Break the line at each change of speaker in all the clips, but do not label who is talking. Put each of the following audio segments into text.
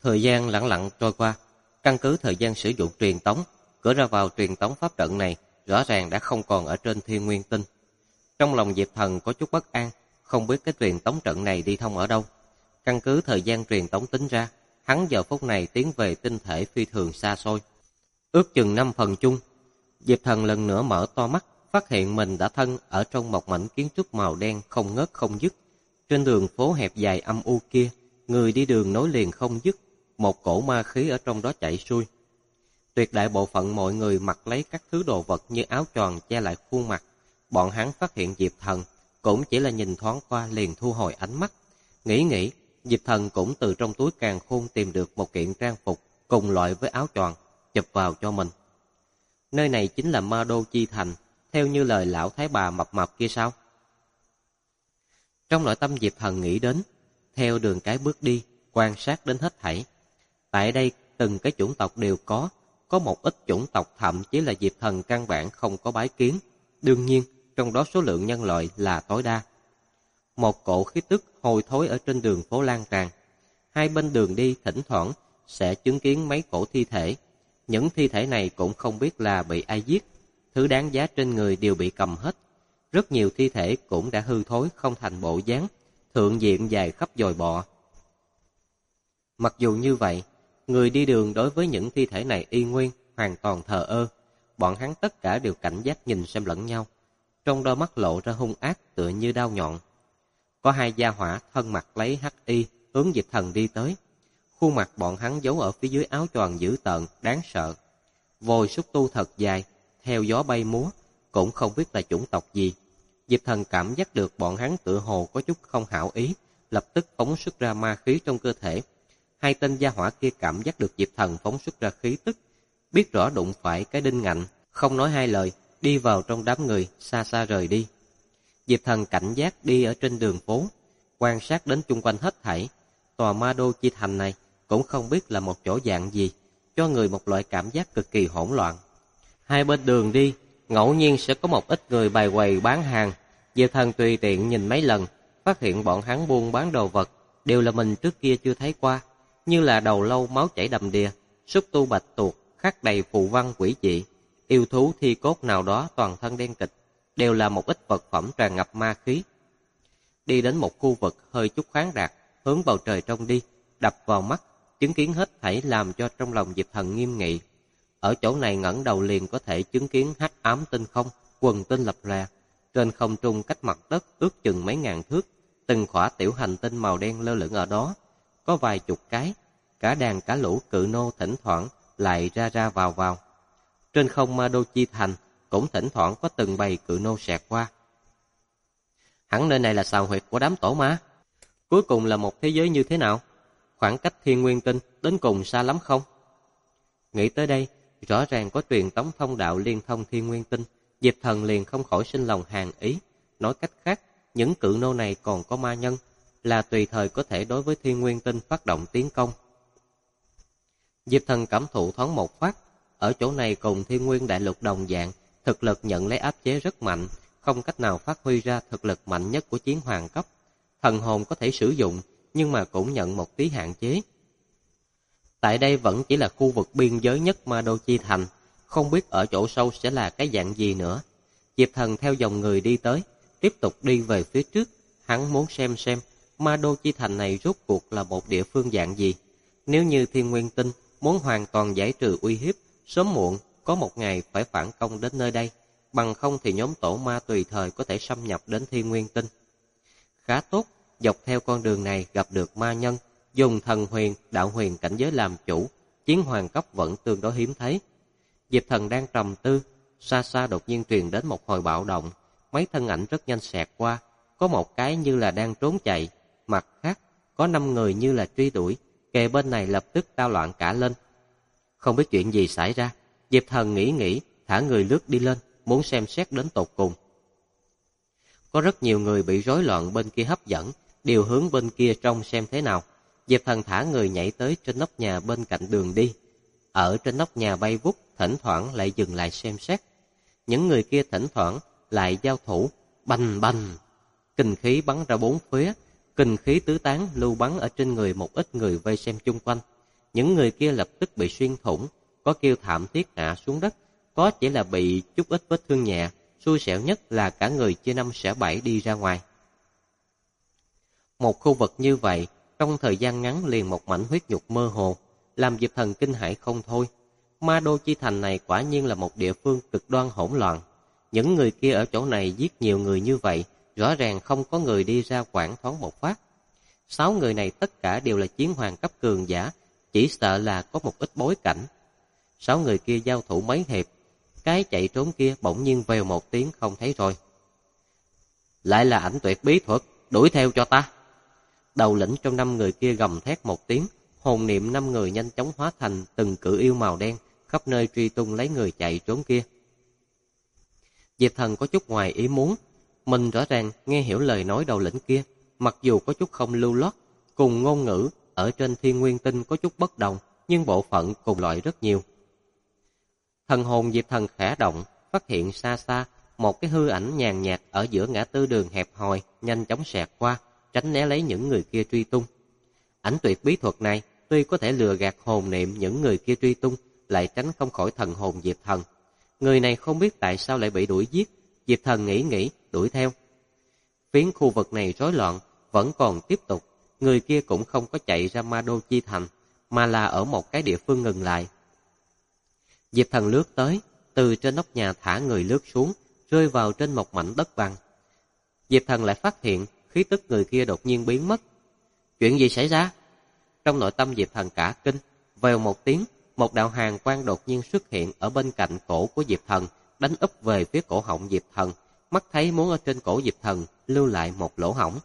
Thời gian lẳng lặng trôi qua, căn cứ thời gian sử dụng truyền tống, cửa ra vào truyền tống pháp trận này rõ ràng đã không còn ở trên Thiên Nguyên Tinh. Trong lòng Diệp Thần có chút bất an, không biết cái truyền tống trận này đi thông ở đâu. Căn cứ thời gian truyền tống tính ra, hắn giờ phút này tiến về tinh thể phi thường xa xôi. Ước chừng 5 phần chung, Diệp Thần lần nữa mở to mắt, phát hiện mình đã thân ở trong một mảnh kiến trúc màu đen không ngớt không dứt. Trên đường phố hẹp dài âm u kia, người đi đường nối liền không dứt, một cổ ma khí ở trong đó chảy xuôi. Tuyệt đại bộ phận mọi người mặc lấy các thứ đồ vật như áo choàng che lại khuôn mặt. Bọn hắn phát hiện Diệp Thần, cũng chỉ là nhìn thoáng qua liền thu hồi ánh mắt. Nghĩ, Diệp Thần cũng từ trong túi càn khôn tìm được một kiện trang phục cùng loại với áo choàng, chụp vào cho mình. Nơi này chính là Ma Đô Chi Thành, theo như lời lão thái bà mập mập kia sao? Trong nội tâm Diệp Thần nghĩ đến, theo đường cái bước đi, quan sát đến hết thảy. Tại đây từng cái chủng tộc đều có một ít chủng tộc thậm chí là Diệp Thần căn bản không có bái kiến. Đương nhiên, trong đó số lượng nhân loại là tối đa. Một cỗ khí tức hôi thối ở trên đường phố lan tràn. Hai bên đường đi thỉnh thoảng sẽ chứng kiến mấy cổ thi thể. Những thi thể này cũng không biết là bị ai giết. Thứ đáng giá trên người đều bị cầm hết. Rất nhiều thi thể cũng đã hư thối không thành bộ dáng, thượng diện dài khắp dòi bọ. Mặc dù như vậy, người đi đường đối với những thi thể này y nguyên, hoàn toàn thờ ơ. Bọn hắn tất cả đều cảnh giác nhìn xem lẫn nhau. Trong đôi mắt lộ ra hung ác tựa như đao nhọn. Có hai gia hỏa thân mặc lấy hắc y hướng Diệp Thần đi tới. Khuôn mặt bọn hắn giấu ở phía dưới áo choàng dữ tợn, đáng sợ. Vòi xúc tu thật dài, theo gió bay múa, cũng không biết là chủng tộc gì. Diệp Thần cảm giác được bọn hắn tựa hồ có chút không hảo ý, lập tức phóng xuất ra ma khí trong cơ thể. Hai tên gia hỏa kia cảm giác được Diệp Thần phóng xuất ra khí tức, biết rõ đụng phải cái đinh ngạnh, không nói hai lời, đi vào trong đám người, xa xa rời đi. Diệp Thần cảnh giác đi ở trên đường phố, quan sát đến chung quanh hết thảy. Tòa Ma Đô Chi Thành này cũng không biết là một chỗ dạng gì, cho người một loại cảm giác cực kỳ hỗn loạn. Hai bên đường đi, ngẫu nhiên sẽ có một ít người bày quầy bán hàng. Diệp Thần tùy tiện nhìn mấy lần, phát hiện bọn hắn buôn bán đồ vật đều là mình trước kia chưa thấy qua, như là đầu lâu máu chảy đầm đìa, xúc tu bạch tuộc khắc đầy phù văn quỷ dị, yêu thú thi cốt nào đó toàn thân đen kịt, đều là một ít vật phẩm tràn ngập ma khí. Đi đến một khu vực hơi chút khoáng đạt, hướng bầu trời trông đi, đập vào mắt, chứng kiến hết thảy làm cho trong lòng Diệp Thần nghiêm nghị. Ở chỗ này ngẩng đầu liền có thể chứng kiến hắc ám tinh không, quần tinh lập lòe, trên không trung cách mặt đất ước chừng mấy ngàn thước, từng khỏa tiểu hành tinh màu đen lơ lửng ở đó, có vài chục cái, cả đàn cả lũ cự nô thỉnh thoảng lại ra ra vào vào. Trên không Ma Đô Chi Thành cũng thỉnh thoảng có từng bầy cự nô xẹt qua. Hẳn nơi này là sào huyệt của đám tổ ma. Cuối cùng là một thế giới như thế nào? Khoảng cách Thiên Nguyên Tinh đến cùng xa lắm không? Nghĩ tới đây, rõ ràng có truyền tống thông đạo liên thông Thiên Nguyên Tinh, Diệp Thần liền không khỏi sinh lòng hàn ý. Nói cách khác, những cự nô này còn có ma nhân, là tùy thời có thể đối với Thiên Nguyên Tinh phát động tiến công. Diệp Thần cảm thụ thoáng một phát, ở chỗ này cùng Thiên Nguyên Đại Lục đồng dạng, thực lực nhận lấy áp chế rất mạnh, không cách nào phát huy ra thực lực mạnh nhất của chiến hoàng cấp. Thần hồn có thể sử dụng, nhưng mà cũng nhận một tí hạn chế. Tại đây vẫn chỉ là khu vực biên giới nhất Ma Đô Chi Thành, không biết ở chỗ sâu sẽ là cái dạng gì nữa. Diệp Thần theo dòng người đi tới, tiếp tục đi về phía trước, hắn muốn xem Ma Đô Chi Thành này rốt cuộc là một địa phương dạng gì. Nếu như Thiên Nguyên Tinh muốn hoàn toàn giải trừ uy hiếp, sớm muộn có một ngày phải phản công đến nơi đây, bằng không thì nhóm tổ ma tùy thời có thể xâm nhập đến Thiên Nguyên Tinh. Khá tốt, dọc theo con đường này gặp được ma nhân, dùng thần huyền, đạo huyền cảnh giới làm chủ, chiến hoàng cấp vẫn tương đối hiếm thấy. Diệp Thần đang trầm tư, xa xa đột nhiên truyền đến một hồi bạo động, mấy thân ảnh rất nhanh xẹt qua, có một cái như là đang trốn chạy, mặt khác có 5 người như là truy đuổi, kề bên này lập tức tao loạn cả lên. Không biết chuyện gì xảy ra, Diệp Thần nghĩ, thả người lướt đi lên, muốn xem xét đến tột cùng. Có rất nhiều người bị rối loạn bên kia hấp dẫn, đều hướng bên kia trông xem thế nào. Diệp Thần thả người nhảy tới trên nóc nhà bên cạnh đường đi. Ở trên nóc nhà bay vút, thỉnh thoảng lại dừng lại xem xét. Những người kia thỉnh thoảng lại giao thủ, bành bành. Kình khí bắn ra bốn phía, kình khí tứ tán lưu bắn ở trên người một ít người vây xem chung quanh. Những người kia lập tức bị xuyên thủng, có kêu thảm thiết ngã xuống đất, có chỉ là bị chút ít vết thương nhẹ, xui xẻo nhất là cả người chia năm xẻ bảy đi ra ngoài. Một khu vực như vậy, trong thời gian ngắn liền một mảnh huyết nhục mơ hồ, làm Diệp Thần kinh hãi không thôi. Ma Đô Chi Thành này quả nhiên là một địa phương cực đoan hỗn loạn. Những người kia ở chỗ này giết nhiều người như vậy, rõ ràng không có người đi ra quản thoáng một phát. 6 người này tất cả đều là chiến hoàng cấp cường giả, chỉ sợ là có một ít bối cảnh. 6 người kia giao thủ mấy hiệp, cái chạy trốn kia bỗng nhiên vèo một tiếng không thấy rồi. Lại là ảnh tuyệt bí thuật, đuổi theo cho ta. Đầu lĩnh trong 5 người kia gầm thét một tiếng, hồn niệm 5 người nhanh chóng hóa thành từng cự yêu màu đen, khắp nơi truy tung lấy người chạy trốn kia. Diệp Thần có chút ngoài ý muốn, mình rõ ràng nghe hiểu lời nói đầu lĩnh kia, mặc dù có chút không lưu loát, cùng ngôn ngữ ở trên Thiên Nguyên Tinh có chút bất đồng, nhưng bộ phận cùng loại rất nhiều. Thần hồn Diệp Thần khẽ động, phát hiện xa xa một cái hư ảnh nhàn nhạt ở giữa ngã tư đường hẹp hòi, nhanh chóng xẹt qua, tránh né lấy những người kia truy tung. Ảnh tuyệt bí thuật này tuy có thể lừa gạt hồn niệm những người kia truy tung, lại tránh không khỏi thần hồn Diệp Thần. Người này không biết tại sao lại bị đuổi giết, Diệp Thần nghĩ đuổi theo. Phiến khu vực này rối loạn, vẫn còn tiếp tục, người kia cũng không có chạy ra Ma Đô Chi Thành, mà là ở một cái địa phương ngừng lại. Diệp Thần lướt tới, từ trên nóc nhà thả người lướt xuống, rơi vào trên một mảnh đất bằng. Diệp Thần lại phát hiện khí tức người kia đột nhiên biến mất. Chuyện gì xảy ra? Trong nội tâm Diệp Thần cả kinh, vèo một tiếng, một đạo hàn quang đột nhiên xuất hiện ở bên cạnh cổ của Diệp Thần, đánh úp về phía cổ họng Diệp Thần, mắt thấy muốn ở trên cổ Diệp Thần lưu lại một lỗ hổng.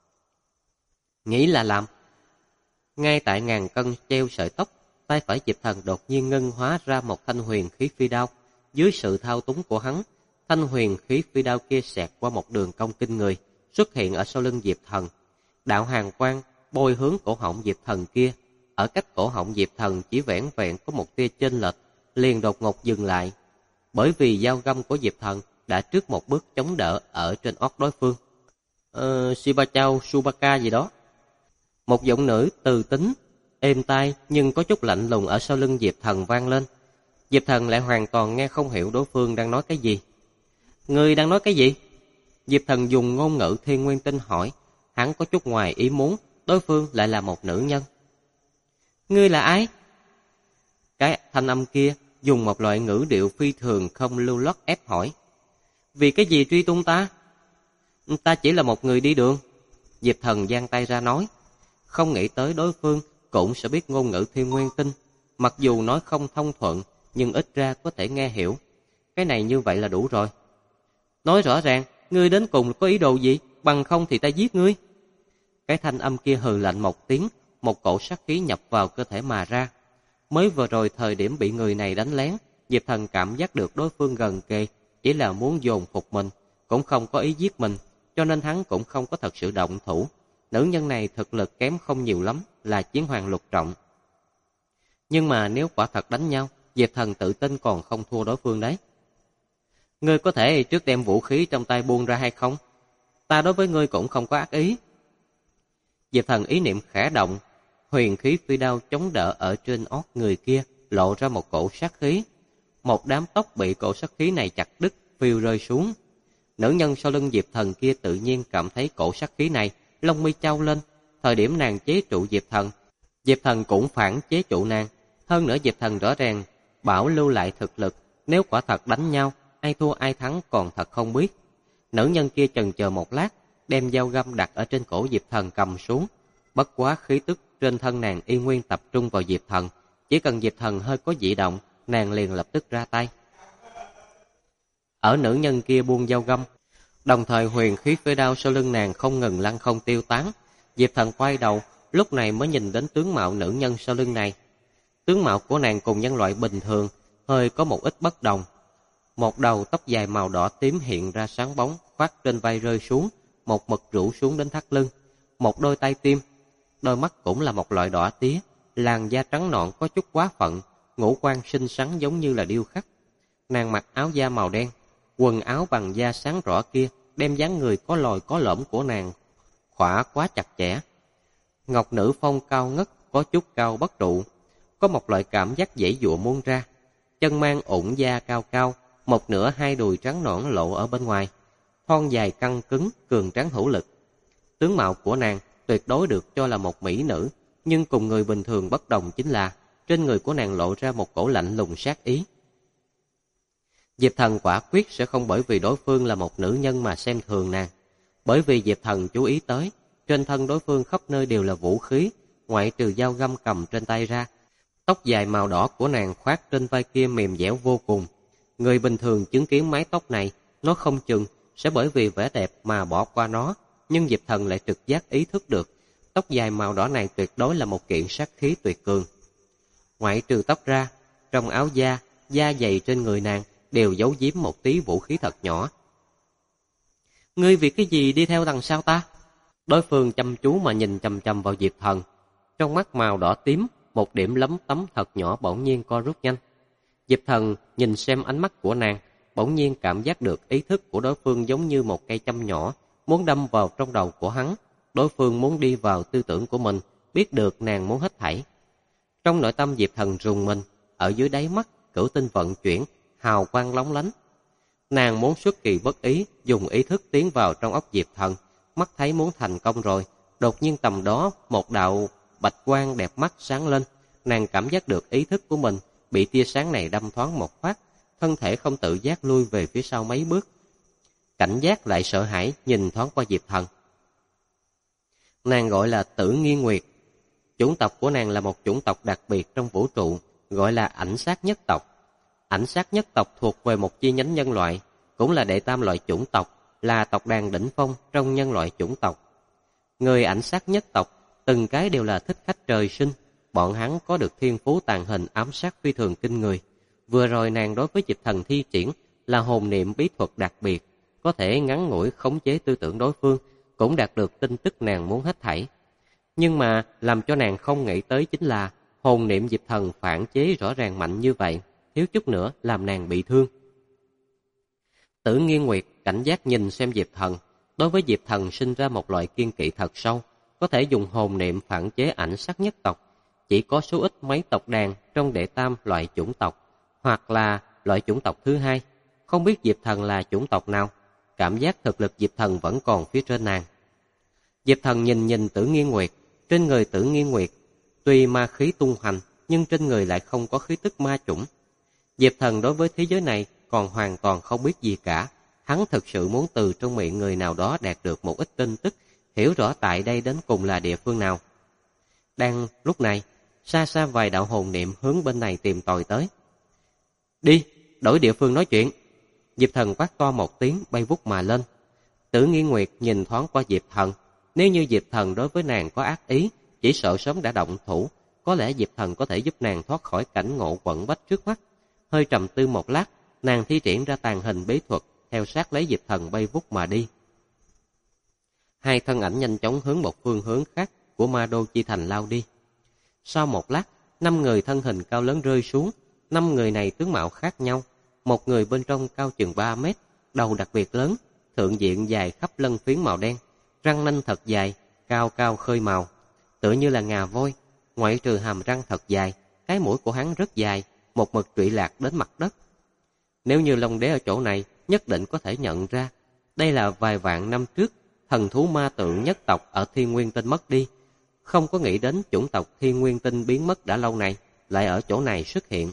Nghĩ là làm. Ngay tại ngàn cân treo sợi tóc, tay phải Diệp Thần đột nhiên ngưng hóa ra một thanh huyền khí phi đao. Dưới sự thao túng của hắn, thanh huyền khí phi đao kia xẹt qua một đường cong kinh người, xuất hiện ở sau lưng Diệp Thần. Đạo hàn quang bôi hướng cổ họng Diệp Thần kia, ở cách cổ họng Diệp Thần chỉ vẻn vẹn có một tia chênh lệch, liền đột ngột dừng lại. Bởi vì dao găm của Diệp Thần đã trước một bước chống đỡ ở trên ót đối phương. Shibachao Subaka gì đó. Một giọng nữ từ tính, êm tai nhưng có chút lạnh lùng ở sau lưng Diệp Thần vang lên. Diệp Thần lại hoàn toàn nghe không hiểu đối phương đang nói cái gì. Ngươi đang nói cái gì? Diệp Thần dùng ngôn ngữ Thiên Nguyên Tinh hỏi, hắn có chút ngoài ý muốn, đối phương lại là một nữ nhân. Ngươi là ai? Cái thanh âm kia dùng một loại ngữ điệu phi thường không lưu loát ép hỏi. Vì cái gì truy tung ta? Ta chỉ là một người đi đường. Diệp Thần giang tay ra nói. Không nghĩ tới đối phương cũng sẽ biết ngôn ngữ Thiên Nguyên Tinh, mặc dù nói không thông thuận, nhưng ít ra có thể nghe hiểu. Cái này như vậy là đủ rồi. Nói rõ ràng, ngươi đến cùng có ý đồ gì, bằng không thì ta giết ngươi. Cái thanh âm kia hừ lạnh một tiếng, một cổ sát khí nhập vào cơ thể mà ra. Mới vừa rồi thời điểm bị người này đánh lén, Diệp Thần cảm giác được đối phương gần kề, chỉ là muốn dồn phục mình, cũng không có ý giết mình, cho nên hắn cũng không có thật sự động thủ. Nữ nhân này thực lực kém không nhiều lắm, là chiến hoàng lục trọng. Nhưng mà nếu quả thật đánh nhau, Diệp Thần tự tin còn không thua đối phương đấy. Ngươi có thể trước đem vũ khí trong tay buông ra hay không? Ta đối với ngươi cũng không có ác ý. Diệp Thần ý niệm khẽ động, huyền khí phi đao chống đỡ ở trên ót người kia, lộ ra một cổ sát khí. Một đám tóc bị cổ sát khí này chặt đứt, phiêu rơi xuống. Nữ nhân sau lưng Diệp Thần kia tự nhiên cảm thấy cổ sát khí này, lông mi chau lên. Thời điểm nàng chế trụ Diệp Thần cũng phản chế trụ nàng. Hơn nữa Diệp Thần rõ ràng bảo lưu lại thực lực, nếu quả thật đánh nhau, ai thua ai thắng còn thật không biết. Nữ nhân kia chần chờ một lát, đem dao găm đặt ở trên cổ Diệp Thần cầm xuống. Bất quá khí tức trên thân nàng y nguyên tập trung vào Diệp Thần, chỉ cần Diệp Thần hơi có dị động, nàng liền lập tức ra tay. Ở nữ nhân kia buông dao găm, đồng thời huyền khí phi đao sau lưng nàng không ngừng lăn không tiêu tán. Diệp Thần quay đầu, lúc này mới nhìn đến tướng mạo nữ nhân sau lưng này. Tướng mạo của nàng cùng nhân loại bình thường, hơi có một ít bất đồng. Một đầu tóc dài màu đỏ tím hiện ra sáng bóng, khoác trên vai rơi xuống, một mực rủ xuống đến thắt lưng. Một đôi tay tim, đôi mắt cũng là một loại đỏ tía, làn da trắng nõn có chút quá phận, ngũ quan xinh xắn giống như là điêu khắc. Nàng mặc áo da màu đen, quần áo bằng da sáng rõ kia đem dáng người có lồi có lõm của nàng khỏa quá chặt chẽ. Ngọc nữ phong cao ngất, có chút cao bất trụ, có một loại cảm giác giãy giụa muốn ra. Chân mang ủng da cao cao, một nửa hai đùi trắng nõn lộ ở bên ngoài, thon dài căng cứng, cường tráng hữu lực. Tướng mạo của nàng tuyệt đối được cho là một mỹ nữ, nhưng cùng người bình thường bất đồng chính là trên người của nàng lộ ra một cổ lạnh lùng sát ý. Diệp Thần quả quyết sẽ không bởi vì đối phương là một nữ nhân mà xem thường nàng, bởi vì Diệp Thần chú ý tới, trên thân đối phương khắp nơi đều là vũ khí, ngoại trừ dao găm cầm trên tay ra. Tóc dài màu đỏ của nàng khoác trên vai kia mềm dẻo vô cùng. Người bình thường chứng kiến mái tóc này, nó không chừng sẽ bởi vì vẻ đẹp mà bỏ qua nó, nhưng Diệp Thần lại trực giác ý thức được, tóc dài màu đỏ này tuyệt đối là một kiện sát khí tuyệt cường. Ngoại trừ tóc ra, trong áo da, da dày trên người nàng đều giấu giếm một tí vũ khí thật nhỏ. Ngươi vì cái gì đi theo đằng sau ta? Đối phương chăm chú mà nhìn chằm chằm vào Diệp Thần, trong mắt màu đỏ tím, một điểm lấm tấm thật nhỏ bỗng nhiên co rút nhanh. Diệp Thần nhìn xem ánh mắt của nàng, bỗng nhiên cảm giác được ý thức của đối phương giống như một cây châm nhỏ, muốn đâm vào trong đầu của hắn. Đối phương muốn đi vào tư tưởng của mình, biết được nàng muốn hết thảy. Trong nội tâm Diệp Thần rùng mình, ở dưới đáy mắt, cửu tinh vận chuyển, hào quang lóng lánh. Nàng muốn xuất kỳ bất ý, dùng ý thức tiến vào trong óc Diệp Thần, mắt thấy muốn thành công rồi, đột nhiên tầm đó một đạo bạch quang đẹp mắt sáng lên, nàng cảm giác được ý thức của mình bị tia sáng này đâm thoáng một phát, thân thể không tự giác lui về phía sau mấy bước. Cảnh giác lại sợ hãi nhìn thoáng qua Diệp Thần. Nàng gọi là Tử Nghiên Nguyệt. Chủng tộc của nàng là một chủng tộc đặc biệt trong vũ trụ, gọi là ảnh sát nhất tộc. Ảnh sát nhất tộc thuộc về một chi nhánh nhân loại, cũng là đệ tam loại chủng tộc, là tộc đàn đỉnh phong trong nhân loại chủng tộc. Người ảnh sát nhất tộc, từng cái đều là thích khách trời sinh, bọn hắn có được thiên phú tàn hình ám sát phi thường kinh người. Vừa rồi nàng đối với Diệp Thần thi triển là hồn niệm bí thuật đặc biệt, có thể ngắn ngủi khống chế tư tưởng đối phương, cũng đạt được tin tức nàng muốn hết thảy. Nhưng mà làm cho nàng không nghĩ tới chính là hồn niệm Diệp Thần phản chế rõ ràng mạnh như vậy, thiếu chút nữa làm nàng bị thương. Tử Nghiên Nguyệt cảnh giác nhìn xem Diệp Thần, đối với Diệp Thần sinh ra một loại kiên kỵ thật sâu, có thể dùng hồn niệm phản chế ảnh sát nhất tộc. Chỉ có số ít mấy tộc đàn trong đệ tam loại chủng tộc, hoặc là loại chủng tộc thứ hai. Không biết Diệp Thần là chủng tộc nào, cảm giác thực lực Diệp Thần vẫn còn phía trên nàng. Diệp Thần nhìn Tử Nghiên Nguyệt, trên người Tử Nghiên Nguyệt tuy ma khí tung hành, nhưng trên người lại không có khí tức ma chủng. Diệp Thần đối với thế giới này còn hoàn toàn không biết gì cả, hắn thực sự muốn từ trong miệng người nào đó đạt được một ít tin tức, hiểu rõ tại đây đến cùng là địa phương nào. Đang lúc này, xa xa vài đạo hồn niệm hướng bên này tìm tòi tới. Đi, đổi địa phương nói chuyện. Diệp Thần quát to một tiếng bay vút mà lên. Tử Nghiên Nguyệt nhìn thoáng qua Diệp Thần, nếu như Diệp Thần đối với nàng có ác ý, chỉ sợ sớm đã động thủ, có lẽ Diệp Thần có thể giúp nàng thoát khỏi cảnh ngộ quẩn bách trước mắt. Hơi trầm tư một lát, nàng thi triển ra tàn hình bí thuật, theo sát lấy Diệp Thần bay vút mà đi. Hai thân ảnh nhanh chóng hướng một phương hướng khác của Ma Đô Chi Thành lao đi. Sau một lát, 5 người thân hình cao lớn rơi xuống. 5 người này tướng mạo khác nhau. Một người bên trong cao chừng 3 mét, đầu đặc biệt lớn, thượng diện dài khắp lân phiến màu đen, răng nanh thật dài, cao cao khơi màu, tựa như là ngà voi. Ngoại trừ hàm răng thật dài, cái mũi của hắn rất dài, một mực trụy lạc đến mặt đất. Nếu như Long Đế ở chỗ này, nhất định có thể nhận ra, đây là vài vạn năm trước thần thú ma tượng nhất tộc ở Thiên Nguyên Tinh mất đi. Không có nghĩ đến chủng tộc Thiên Nguyên Tinh biến mất đã lâu này, lại ở chỗ này xuất hiện.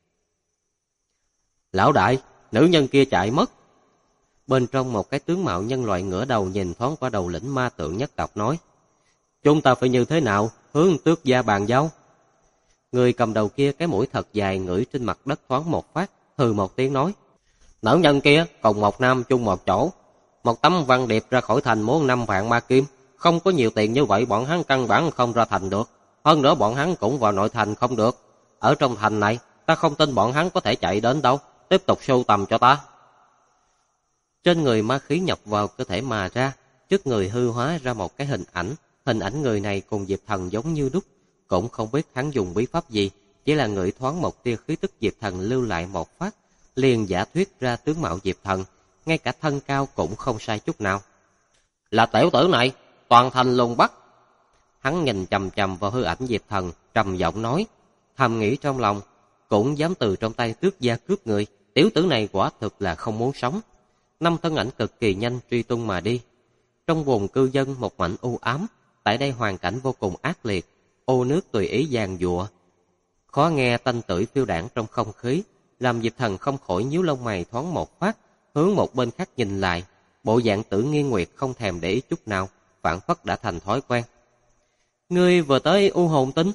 Lão đại, nữ nhân kia chạy mất. Bên trong một cái tướng mạo nhân loại ngửa đầu nhìn thoáng qua đầu lĩnh ma tượng nhất tộc nói. Chúng ta phải như thế nào, hướng Tước gia bàn giao. Người cầm đầu kia cái mũi thật dài ngửi trên mặt đất thoáng một phát, hừ một tiếng nói. Nữ nhân kia cùng một nam chung một chỗ. Một tấm văn điệp ra khỏi thành muốn 5 vạn ma kim. Không có nhiều tiền như vậy bọn hắn căn bản không ra thành được. Hơn nữa bọn hắn cũng vào nội thành không được. Ở trong thành này, ta không tin bọn hắn có thể chạy đến đâu. Tiếp tục sưu tầm cho ta. Trên người ma khí nhập vào cơ thể mà ra, trước người hư hóa ra một cái hình ảnh. Hình ảnh người này cùng Diệp Thần giống như đúc. Cũng không biết hắn dùng bí pháp gì, chỉ là ngửi thoáng một tia khí tức Diệp Thần lưu lại một phát, liền giả thuyết ra tướng mạo Diệp Thần, ngay cả thân cao cũng không sai chút nào. Là tiểu tử này, toàn thành lùng bắt. Hắn nhìn chằm chằm vào hư ảnh Diệp Thần, trầm giọng nói, thầm nghĩ trong lòng, cũng dám từ trong tay tước gia cướp người, tiểu tử này quả thực là không muốn sống. 5 thân ảnh cực kỳ nhanh truy tung mà đi. Trong vùng cư dân một mảnh u ám, tại đây hoàn cảnh vô cùng ác liệt, ô nước tùy ý giàn giụa. Khó nghe tanh tưởi phiêu đãng trong không khí, làm Diệp Thần không khỏi nhíu lông mày thoáng một phát, hướng một bên khác nhìn lại, bộ dạng Tử Nghiên Nguyệt không thèm để ý chút nào, phảng phất đã thành thói quen. Ngươi vừa tới U Hồn Tinh?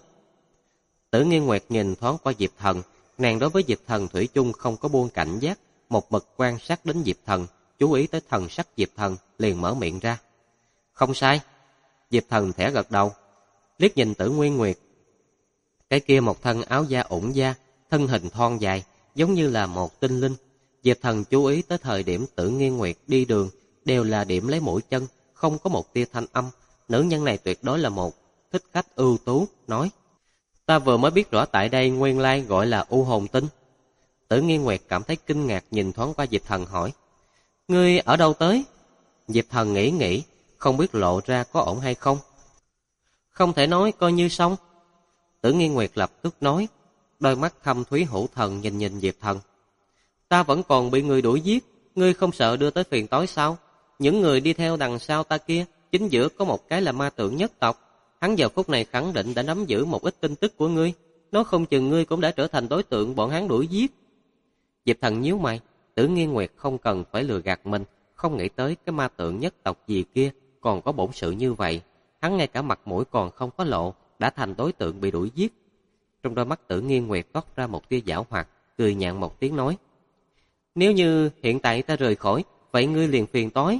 Tử Nghiên Nguyệt nhìn thoáng qua Diệp Thần, nàng đối với Diệp Thần thủy chung không có buông cảnh giác, một mực quan sát đến Diệp Thần, chú ý tới thần sắc Diệp Thần, liền mở miệng ra. Không sai. Diệp Thần thẻ gật đầu, liếc nhìn Tử Nguyên Nguyệt. Cái kia một thân áo da ủng da, thân hình thon dài, giống như là một tinh linh. Diệp Thần chú ý tới thời điểm Tử Nghiên Nguyệt đi đường, đều là điểm lấy mũi chân, không có một tia thanh âm. Nữ nhân này tuyệt đối là một thích khách ưu tú, nói. Ta vừa mới biết rõ tại đây nguyên lai gọi là U Hồn Tinh. Tử Nghiên Nguyệt cảm thấy kinh ngạc nhìn thoáng qua Diệp Thần hỏi. Ngươi ở đâu tới? Diệp Thần nghĩ, không biết lộ ra có ổn hay không. Không thể nói, coi như xong. Tử Nghiên Nguyệt lập tức nói, đôi mắt thâm thúy hữu thần nhìn Diệp Thần. Ta vẫn còn bị người đuổi giết, ngươi không sợ đưa tới phiền toái sao? Những người đi theo đằng sau ta kia, chính giữa có một cái là ma tượng nhất tộc. Hắn giờ phút này khẳng định đã nắm giữ một ít tin tức của ngươi, nói không chừng ngươi cũng đã trở thành đối tượng bọn hắn đuổi giết. Diệp Thần nhíu mày, Tử Nghiên Nguyệt không cần phải lừa gạt mình, không nghĩ tới cái ma tượng nhất tộc gì kia còn có bổn sự như vậy. Hắn ngay cả mặt mũi còn không có lộ, đã thành đối tượng bị đuổi giết. Trong đôi mắt Tử Nghiên Nguyệt toát ra một tia giảo hoạt, cười nhạt một tiếng nói. Nếu như hiện tại ta rời khỏi, vậy ngươi liền phiền toái.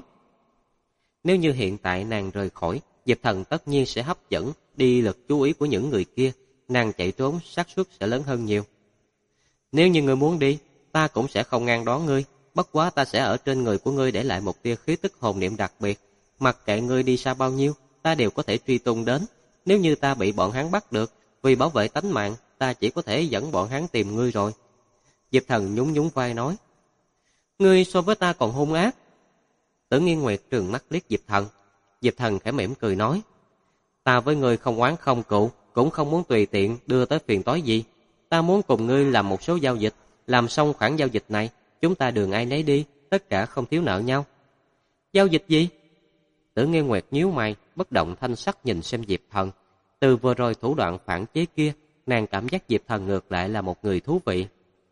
Nếu như hiện tại nàng rời khỏi, Diệp Thần tất nhiên sẽ hấp dẫn đi lực chú ý của những người kia, nàng chạy trốn xác suất sẽ lớn hơn nhiều. Nếu như ngươi muốn đi, ta cũng sẽ không ngăn đón ngươi, bất quá ta sẽ ở trên người của ngươi để lại một tia khí tức hồn niệm đặc biệt, mặc kệ ngươi đi xa bao nhiêu, ta đều có thể truy tung đến. Nếu như ta bị bọn hắn bắt được, vì bảo vệ tánh mạng, ta chỉ có thể dẫn bọn hắn tìm ngươi rồi. Diệp Thần nhún vai nói. Ngươi so với ta còn hung ác. Tử Nghiên Nguyệt trừng mắt liếc Diệp Thần. Diệp Thần khẽ mỉm cười nói. Ta với ngươi không oán không cựu, cũng không muốn tùy tiện đưa tới phiền toái gì. Ta muốn cùng ngươi làm một số giao dịch, làm xong khoản giao dịch này, chúng ta đường ai nấy đi, tất cả không thiếu nợ nhau. Giao dịch gì? Tử Nghiên Nguyệt nhíu mày, bất động thanh sắc nhìn xem Diệp Thần. Từ vừa rồi thủ đoạn phản chế kia, nàng cảm giác Diệp Thần ngược lại là một người thú vị.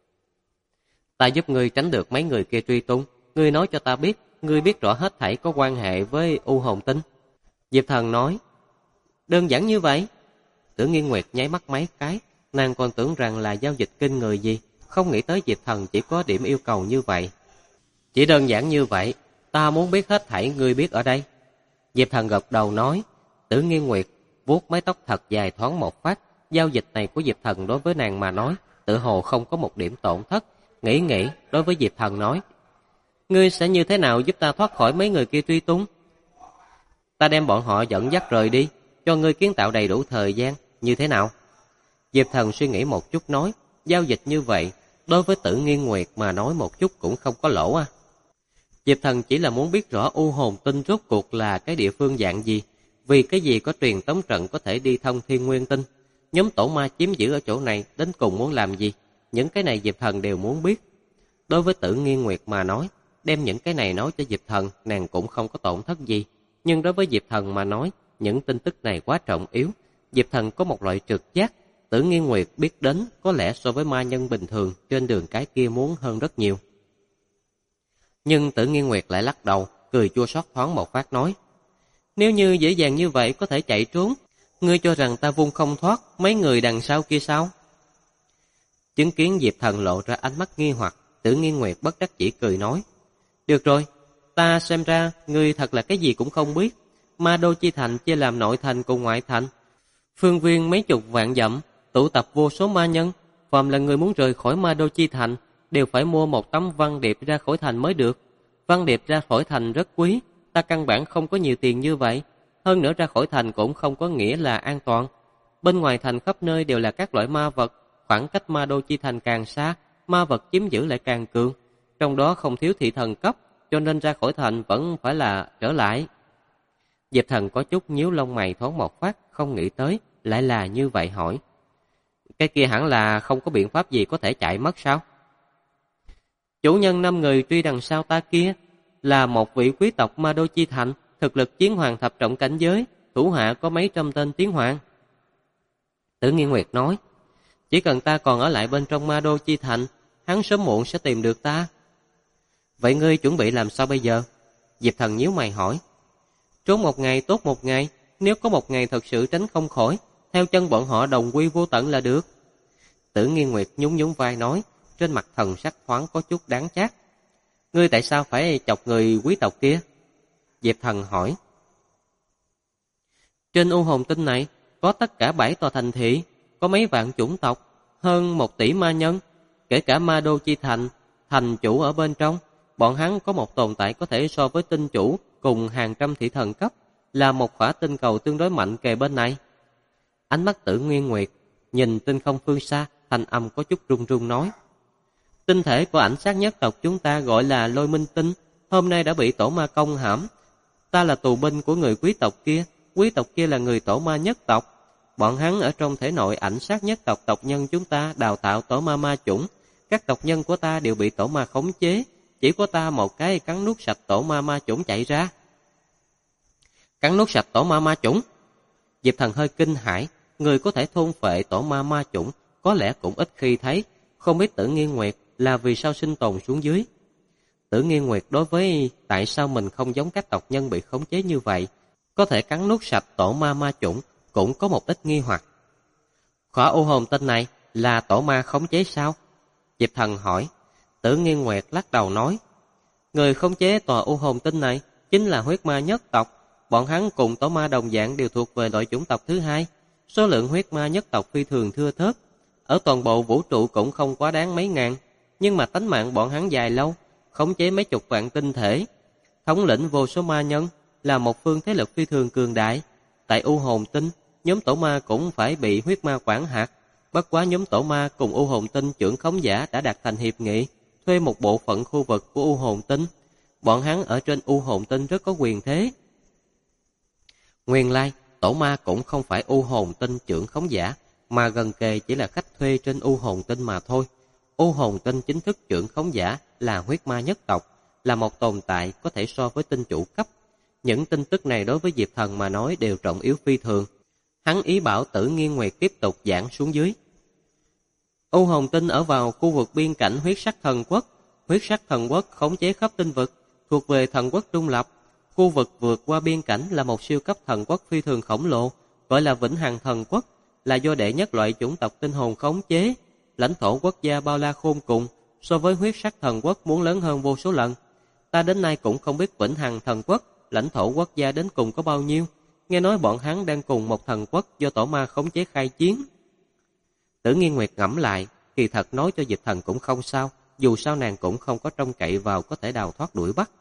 Ta giúp ngươi tránh được mấy người kia truy tung, ngươi nói cho ta biết, ngươi biết rõ hết thảy có quan hệ với U Hồn Tinh. Diệp Thần nói. Đơn giản như vậy. Tử Nghiên Nguyệt nháy mắt mấy cái, nàng còn tưởng rằng là giao dịch kinh người gì, không nghĩ tới Diệp Thần chỉ có điểm yêu cầu như vậy. Chỉ đơn giản như vậy, ta muốn biết hết thảy ngươi biết ở đây. Diệp Thần gật đầu nói. Tử Nghiên Nguyệt vuốt mái tóc thật dài thoáng một phát, giao dịch này của Diệp Thần đối với nàng mà nói, tự hồ không có một điểm tổn thất. Nghĩ đối với Diệp Thần nói. Ngươi sẽ như thế nào giúp ta thoát khỏi mấy người kia truy tung? Ta đem bọn họ dẫn dắt rời đi, cho ngươi kiến tạo đầy đủ thời gian, như thế nào? Diệp Thần suy nghĩ một chút nói, giao dịch như vậy, đối với Tử Nghiên Nguyệt mà nói một chút cũng không có lỗ à. Diệp Thần chỉ là muốn biết rõ U Hồn Tinh rốt cuộc là cái địa phương dạng gì, vì cái gì có truyền tống trận có thể đi thông Thiên Nguyên Tinh. Nhóm tổ ma chiếm giữ ở chỗ này đến cùng muốn làm gì? Những cái này Diệp Thần đều muốn biết. Đối với Tử Nghiên Nguyệt mà nói, đem những cái này nói cho Diệp Thần, nàng cũng không có tổn thất gì. Nhưng đối với Diệp Thần mà nói, những tin tức này quá trọng yếu. Diệp Thần có một loại trực giác, Tử Nghiên Nguyệt biết đến có lẽ so với ma nhân bình thường trên đường cái kia muốn hơn rất nhiều. Nhưng Tử Nghiên Nguyệt lại lắc đầu, cười chua xót thoáng một phát nói. Nếu như dễ dàng như vậy có thể chạy trốn, ngươi cho rằng ta vung không thoát mấy người đằng sau kia sao? Chứng kiến Diệp Thần lộ ra ánh mắt nghi hoặc, Tử Nghiên Nguyệt bất đắc chỉ cười nói. Được rồi, ta xem ra ngươi thật là cái gì cũng không biết. Ma Đô Chi Thành chia làm nội thành cùng ngoại thành. Phương viên mấy chục vạn dặm, tụ tập vô số ma nhân. Phàm là người muốn rời khỏi Ma Đô Chi Thành, đều phải mua một tấm văn điệp ra khỏi thành mới được. Văn điệp ra khỏi thành rất quý, ta căn bản không có nhiều tiền như vậy. Hơn nữa ra khỏi thành cũng không có nghĩa là an toàn. Bên ngoài thành khắp nơi đều là các loại ma vật. Khoảng cách Ma Đô Chi Thành càng xa, ma vật chiếm giữ lại càng cường. Trong đó không thiếu thị thần cấp, cho nên ra khỏi thành vẫn phải là trở lại. Diệp Thần có chút nhíu lông mày thoáng một phát, không nghĩ tới, lại là như vậy hỏi. Cái kia hẳn là không có biện pháp gì có thể chạy mất sao? Chủ nhân 5 người truy đằng sau ta kia là một vị quý tộc Ma Đô Chi Thành, thực lực chiến hoàng thập trọng cảnh giới, thủ hạ có mấy trăm tên tiến hoàng. Tử Nghiên Nguyệt nói, chỉ cần ta còn ở lại bên trong Ma Đô Chi Thành, hắn sớm muộn sẽ tìm được ta. Vậy ngươi chuẩn bị làm sao bây giờ? Diệp Thần nhíu mày hỏi. Trốn một ngày tốt một ngày, nếu có một ngày thật sự tránh không khỏi, theo chân bọn họ đồng quy vô tận là được. Tử Nghiên Nguyệt nhún nhún vai nói, trên mặt thần sắc thoáng có chút đáng chát. Ngươi tại sao phải chọc người quý tộc kia? Diệp Thần hỏi. Trên U Hồn Tinh này có tất cả 7 tòa thành thị, có mấy vạn chủng tộc, hơn 1 tỷ ma nhân, kể cả Ma Đô Chi Thành, thành chủ ở bên trong. Bọn hắn có một tồn tại có thể so với tinh chủ cùng hàng trăm thị thần cấp, là một khỏa tinh cầu tương đối mạnh kề bên này. Ánh mắt Tử Nghiên Nguyệt nhìn tinh không phương xa, thanh âm có chút run run nói. Tinh thể của ảnh sát nhất tộc chúng ta gọi là Lôi Minh Tinh, hôm nay đã bị tổ ma công hãm. Ta là tù binh của người quý tộc kia là người tổ ma nhất tộc. Bọn hắn ở trong thể nội ảnh sát nhất tộc tộc nhân chúng ta đào tạo tổ ma ma chủng. Các tộc nhân của ta đều bị tổ ma khống chế, chỉ có ta một cái cắn nuốt sạch tổ ma ma chủng chạy ra. Cắn nuốt sạch tổ ma ma chủng? Diệp Thần hơi kinh hãi, người có thể thôn phệ tổ ma ma chủng có lẽ cũng ít khi thấy, không biết Tử Nghiên Nguyệt là vì sao sinh tồn xuống dưới. Tử Nghiên Nguyệt đối với tại sao mình không giống các tộc nhân bị khống chế như vậy, có thể cắn nuốt sạch tổ ma ma chủng, cũng có một ít nghi hoặc. Khỏa U Hồn Tinh này là tổ ma khống chế sao? Diệp Thần hỏi. Tử Nghiên Nguyệt lắc đầu nói, người khống chế tòa U Hồn Tinh này chính là huyết ma nhất tộc. Bọn hắn cùng tổ ma đồng dạng đều thuộc về loại chủng tộc thứ hai. Số lượng huyết ma nhất tộc phi thường thưa thớt, ở toàn bộ vũ trụ cũng không quá đáng mấy ngàn, nhưng mà tánh mạng bọn hắn dài lâu, khống chế mấy chục vạn tinh thể, thống lĩnh vô số ma nhân, là một phương thế lực phi thường cường đại. Tại U Hồn Tinh, nhóm tổ ma cũng phải bị huyết ma quản hạt, bất quá nhóm tổ ma cùng U Hồn Tinh trưởng khống giả đã đạt thành hiệp nghị, thuê một bộ phận khu vực của U Hồn Tinh. Bọn hắn ở trên U Hồn Tinh rất có quyền thế. Nguyên lai, tổ ma cũng không phải U Hồn Tinh trưởng khống giả, mà gần kề chỉ là khách thuê trên U Hồn Tinh mà thôi. U Hồn Tinh chính thức trưởng khống giả là huyết ma nhất tộc, là một tồn tại có thể so với tinh chủ cấp. Những tin tức này đối với Diệp Thần mà nói đều trọng yếu phi thường. Hắn ý bảo Tử Nghiên Nguyệt tiếp tục giảng xuống dưới. U Hồn Tinh ở vào khu vực biên cảnh huyết sắc thần quốc. Huyết sắc thần quốc khống chế khắp tinh vực, thuộc về thần quốc trung lập. Khu vực vượt qua biên cảnh là một siêu cấp thần quốc phi thường khổng lồ, gọi là Vĩnh Hằng Thần Quốc, là do đệ nhất loại chủng tộc tinh hồn khống chế. Lãnh thổ quốc gia bao la khôn cùng, so với huyết sắc thần quốc muốn lớn hơn vô số lần. Ta đến nay cũng không biết Vĩnh Hằng Thần Quốc, lãnh thổ quốc gia đến cùng có bao nhiêu. Nghe nói bọn hắn đang cùng một thần quốc do tổ ma khống chế khai chiến. Tử Nghiên Nguyệt ngẫm lại, kỳ thật nói cho Diệp Thần cũng không sao, dù sao nàng cũng không có trông cậy vào có thể đào thoát đuổi bắt.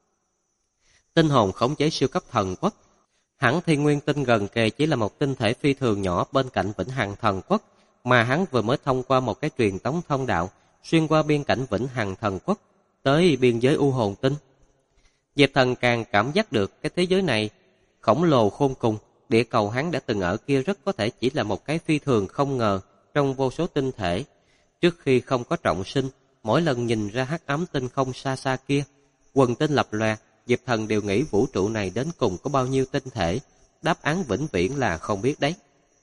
Tinh hồn khống chế siêu cấp thần quốc, hẳn Thiên Nguyên Tinh gần kề chỉ là một tinh thể phi thường nhỏ bên cạnh Vĩnh Hằng Thần Quốc, mà hắn vừa mới thông qua một cái truyền tống thông đạo, xuyên qua biên cảnh Vĩnh Hằng Thần Quốc, tới biên giới U Hồn Tinh. Diệp Thần càng cảm giác được cái thế giới này khổng lồ khôn cùng, địa cầu hắn đã từng ở kia rất có thể chỉ là một cái phi thường không ngờ trong vô số tinh thể. Trước khi không có trọng sinh, mỗi lần nhìn ra hắc ám tinh không xa xa kia, quần tinh lập lòe, Diệp Thần đều nghĩ vũ trụ này đến cùng có bao nhiêu tinh thể, đáp án vĩnh viễn là không biết đấy.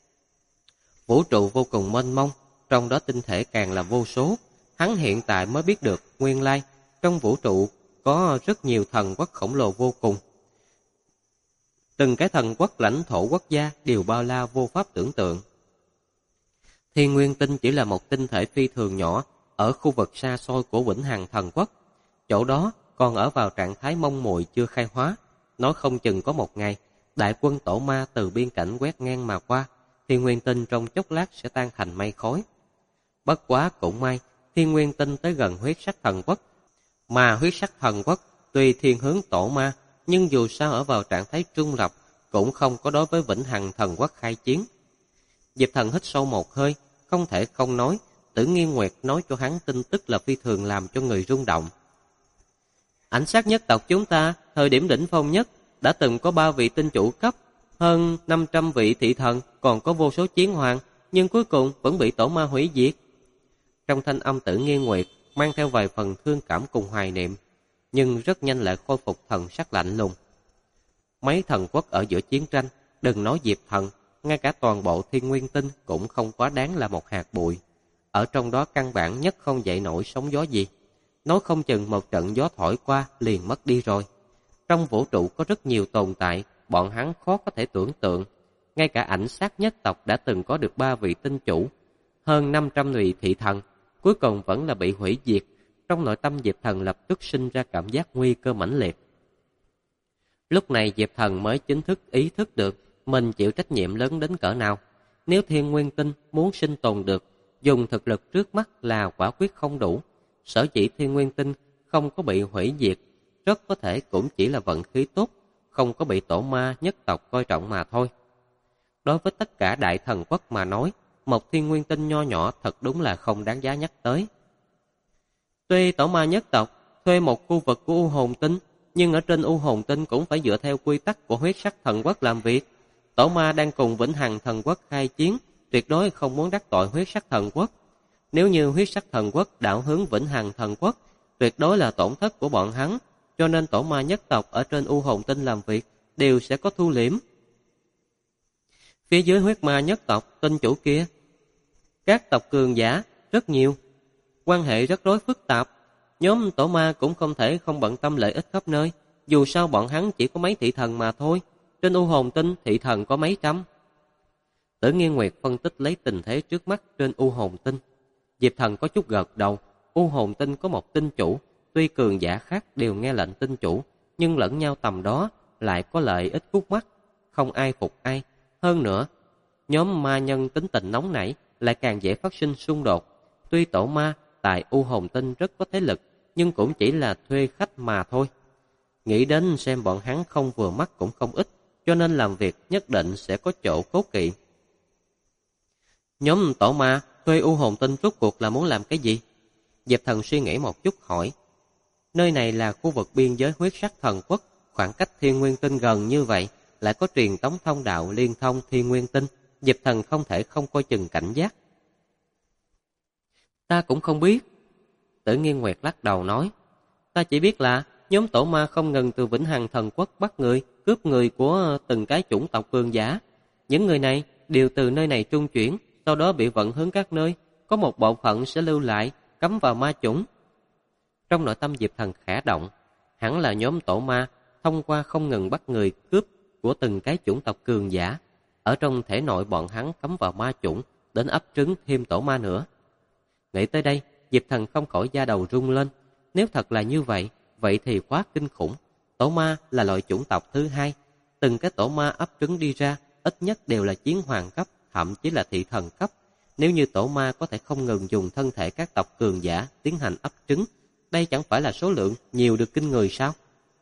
Vũ trụ vô cùng mênh mông, trong đó tinh thể càng là vô số. Hắn hiện tại mới biết được nguyên lai trong vũ trụ có rất nhiều thần quốc khổng lồ vô cùng. Từng cái thần quốc lãnh thổ quốc gia đều bao la vô pháp tưởng tượng. Thiên Nguyên Tinh chỉ là một tinh thể phi thường nhỏ ở khu vực xa xôi của Vĩnh Hằng Thần Quốc. Chỗ đó còn ở vào trạng thái mông muội chưa khai hóa. Nói không chừng có một ngày, đại quân tổ ma từ biên cảnh quét ngang mà qua, Thiên Nguyên Tinh trong chốc lát sẽ tan thành mây khói. Bất quá cũng may, Thiên Nguyên Tinh tới gần huyết sắc thần quốc, mà huyết sắc thần quốc tuy thiên hướng tổ ma, nhưng dù sao ở vào trạng thái trung lập, cũng không có đối với Vĩnh Hằng Thần Quốc khai chiến. Diệp Thần hít sâu một hơi, không thể không nói, Tử Nghiên Nguyệt nói cho hắn tin tức là phi thường làm cho người rung động. Ảnh sát nhất tộc chúng ta, thời điểm đỉnh phong nhất, đã từng có 3 vị tinh chủ cấp, hơn 500 vị thị thần, còn có vô số chiến hoàng, nhưng cuối cùng vẫn bị tổ ma hủy diệt. Trong thanh âm Tử Nghiên Nguyệt mang theo vài phần thương cảm cùng hoài niệm, nhưng rất nhanh lại khôi phục thần sắc lạnh lùng. Mấy thần quốc ở giữa chiến tranh, đừng nói Diệp Thần, ngay cả toàn bộ Thiên Nguyên Tinh cũng không quá đáng là một hạt bụi. Ở trong đó căn bản nhất không dậy nổi sóng gió gì. Nói không chừng một trận gió thổi qua liền mất đi rồi. Trong vũ trụ có rất nhiều tồn tại, bọn hắn khó có thể tưởng tượng. Ngay cả Ảnh Sát nhất tộc đã từng có được 3 vị tinh chủ, hơn 500 vị thị thần, cuối cùng vẫn là bị hủy diệt. Trong nội tâm Diệp Thần lập tức sinh ra cảm giác nguy cơ mãnh liệt. Lúc này Diệp Thần mới chính thức ý thức được mình chịu trách nhiệm lớn đến cỡ nào. Nếu Thiên Nguyên Tinh muốn sinh tồn được, dùng thực lực trước mắt là quả quyết không đủ. Sở dĩ Thiên Nguyên Tinh không có bị hủy diệt, rất có thể cũng chỉ là vận khí tốt, không có bị tổ ma nhất tộc coi trọng mà thôi. Đối với tất cả đại thần quốc mà nói, một Thiên Nguyên Tinh nho nhỏ thật đúng là không đáng giá nhắc tới. Tuy tổ ma nhất tộc thuê một khu vực của U Hồn Tinh, nhưng ở trên U Hồn Tinh cũng phải dựa theo quy tắc của Huyết Sắc Thần Quốc làm việc. Tổ ma đang cùng Vĩnh Hằng Thần Quốc khai chiến, tuyệt đối không muốn đắc tội Huyết Sắc Thần Quốc. Nếu như Huyết Sắc Thần Quốc đảo hướng Vĩnh Hằng Thần Quốc, tuyệt đối là tổn thất của bọn hắn, cho nên tổ ma nhất tộc ở trên U Hồn Tinh làm việc đều sẽ có thu liễm. Phía dưới huyết ma nhất tộc, tinh chủ kia, các tộc cường giả rất nhiều, quan hệ rất rối phức tạp. Nhóm tổ ma cũng không thể không bận tâm lợi ích khắp nơi, dù sao bọn hắn chỉ có mấy thị thần mà thôi, trên U Hồn Tinh thị thần có mấy trăm. Tử Nghiên Nguyệt phân tích lấy tình thế trước mắt trên U Hồn Tinh. Diệp Thần có chút gật đầu. U Hồn Tinh có một tinh chủ, tuy cường giả khác đều nghe lệnh tinh chủ, nhưng lẫn nhau tầm đó lại có lợi ích khúc mắc, không ai phục ai. Hơn nữa, nhóm ma nhân tính tình nóng nảy lại càng dễ phát sinh xung đột. Tuy tổ ma tại U Hồn Tinh rất có thế lực, nhưng cũng chỉ là thuê khách mà thôi. Nghĩ đến xem bọn hắn không vừa mắt cũng không ít, cho nên làm việc nhất định sẽ có chỗ cố kỵ. Nhóm tổ ma thuê U Hồn Tinh rốt cuộc là muốn làm cái gì? Diệp Thần suy nghĩ một chút hỏi. Nơi này là khu vực biên giới Huyết Sắc Thần Quốc, khoảng cách Thiên Nguyên Tinh gần như vậy, lại có truyền tống thông đạo liên thông Thiên Nguyên Tinh, Diệp Thần không thể không coi chừng cảnh giác. Ta cũng không biết. Tử Nghiên Nguyệt lắc đầu nói. Ta chỉ biết là nhóm tổ ma không ngừng từ Vĩnh Hằng Thần Quốc bắt người, cướp người của từng cái chủng tộc cường giả. Những người này đều từ nơi này trung chuyển, sau đó bị vận hướng các nơi, có một bộ phận sẽ lưu lại, cắm vào ma chủng. Trong nội tâm Diệp Thần khẽ động, hẳn là nhóm tổ ma thông qua không ngừng bắt người cướp của từng cái chủng tộc cường giả, ở trong thể nội bọn hắn cắm vào ma chủng, đến ấp trứng thêm tổ ma nữa. Nghĩ tới đây, Diệp Thần không khỏi da đầu rung lên. Nếu thật là như vậy, vậy thì quá kinh khủng. Tổ ma là loại chủng tộc thứ hai, từng cái tổ ma ấp trứng đi ra, ít nhất đều là chiến hoàng cấp, thậm chí là thị thần cấp. Nếu như tổ ma có thể không ngừng dùng thân thể các tộc cường giả tiến hành ấp trứng, đây chẳng phải là số lượng nhiều được kinh người sao?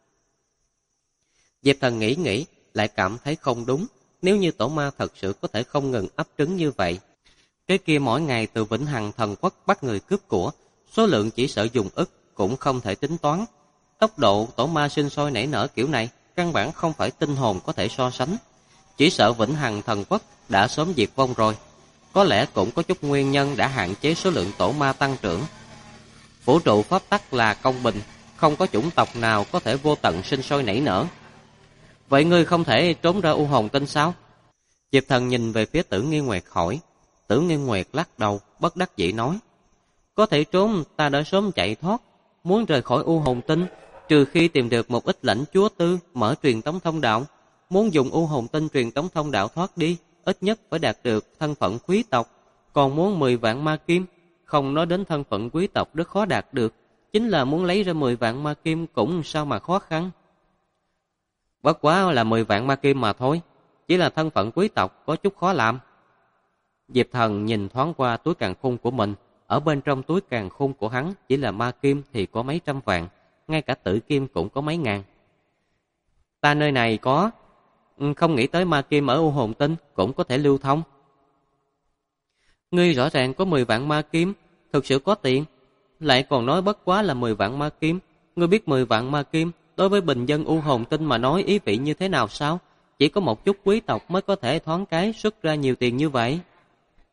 Diệp Thần nghĩ, lại cảm thấy không đúng. Nếu như tổ ma thật sự có thể không ngừng ấp trứng như vậy, cái kia mỗi ngày từ Vĩnh Hằng Thần Quốc bắt người cướp của, số lượng chỉ sợ dùng ức cũng không thể tính toán. Tốc độ tổ ma sinh sôi nảy nở kiểu này, căn bản không phải tinh hồn có thể so sánh. Chỉ sợ Vĩnh Hằng Thần Quốc đã sớm diệt vong rồi. Có lẽ cũng có chút nguyên nhân đã hạn chế số lượng tổ ma tăng trưởng. Vũ trụ pháp tắc là công bình, không có chủng tộc nào có thể vô tận sinh sôi nảy nở. Vậy ngươi không thể trốn ra U Hồn Tinh sao? Diệp Thần nhìn về phía Tử Nghiên Nguyệt hỏi. Tử Nghiên Nguyệt lắc đầu, bất đắc dĩ nói. Có thể trốn, ta đã sớm chạy thoát. Muốn rời khỏi U Hồn Tinh, trừ khi tìm được một ít lãnh chúa tư mở truyền tống thông đạo. Muốn dùng U Hồn Tinh truyền tống thông đạo thoát đi, ít nhất phải đạt được thân phận quý tộc. Còn muốn 10 vạn ma kim, không nói đến thân phận quý tộc rất khó đạt được, chính là muốn lấy ra 10 vạn ma kim cũng sao mà khó khăn. Bất quá là 10 vạn ma kim mà thôi, chỉ là thân phận quý tộc có chút khó làm. Diệp Thần nhìn thoáng qua túi càn khôn của mình, ở bên trong túi càn khôn của hắn chỉ là ma kim thì có mấy trăm vạn, ngay cả tử kim cũng có mấy ngàn. Ta nơi này có, không nghĩ tới ma kim ở U Hồn Tinh cũng có thể lưu thông. Ngươi rõ ràng có 10 vạn ma kim, thực sự có tiền, lại còn nói bất quá là 10 vạn ma kim. Ngươi biết 10 vạn ma kim đối với bình dân U Hồn Tinh mà nói ý vị như thế nào sao? Chỉ có một chút quý tộc mới có thể thoáng cái xuất ra nhiều tiền như vậy.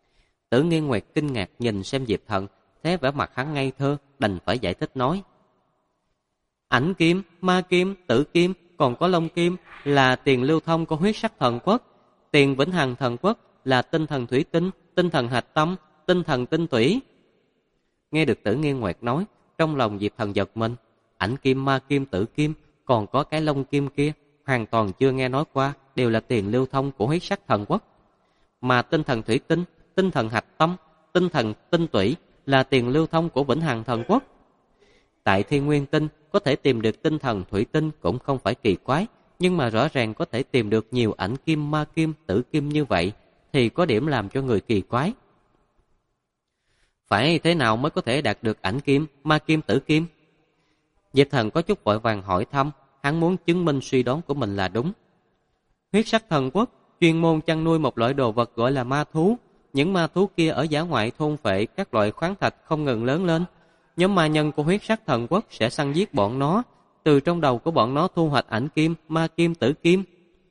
Tử Nghiên Nguyệt kinh ngạc nhìn xem Diệp Thần, thế vẻ mặt hắn ngây thơ, đành phải giải thích nói. Ảnh kim, ma kim, tử kim, còn có long kim là tiền lưu thông của huyết sắc thần quốc. Tiền vĩnh hằng thần quốc là tinh thần thủy tinh, tinh thần hạch tâm, tinh thần tinh tủy. Nghe được Tử Nghiên Nguyệt nói, trong lòng Diệp Thần giật mình. Ảnh kim, ma kim, tử kim, còn có cái long kim kia, hoàn toàn chưa nghe nói qua, đều là tiền lưu thông của huyết sắc thần quốc. Mà tinh thần thủy tinh, tinh thần hạch tâm, tinh thần tinh tủy là tiền lưu thông của vĩnh hằng thần quốc. Tại Thiên Nguyên Tinh có thể tìm được tinh thần thủy tinh cũng không phải kỳ quái, nhưng mà rõ ràng có thể tìm được nhiều ảnh kim, ma kim, tử kim như vậy thì có điểm làm cho người kỳ quái. Phải thế nào mới có thể đạt được ảnh kim, ma kim, tử kim? Diệp Thần có chút vội vàng hỏi thăm, hắn muốn chứng minh suy đoán của mình là đúng. Huyết sắc thần quốc chuyên môn chăn nuôi một loại đồ vật gọi là ma thú. Những ma thú kia ở dã ngoại thôn phệ các loại khoáng thạch không ngừng lớn lên. Nhóm ma nhân của huyết sắc thần quốc sẽ săn giết bọn nó, từ trong đầu của bọn nó thu hoạch ảnh kim, ma kim, tử kim.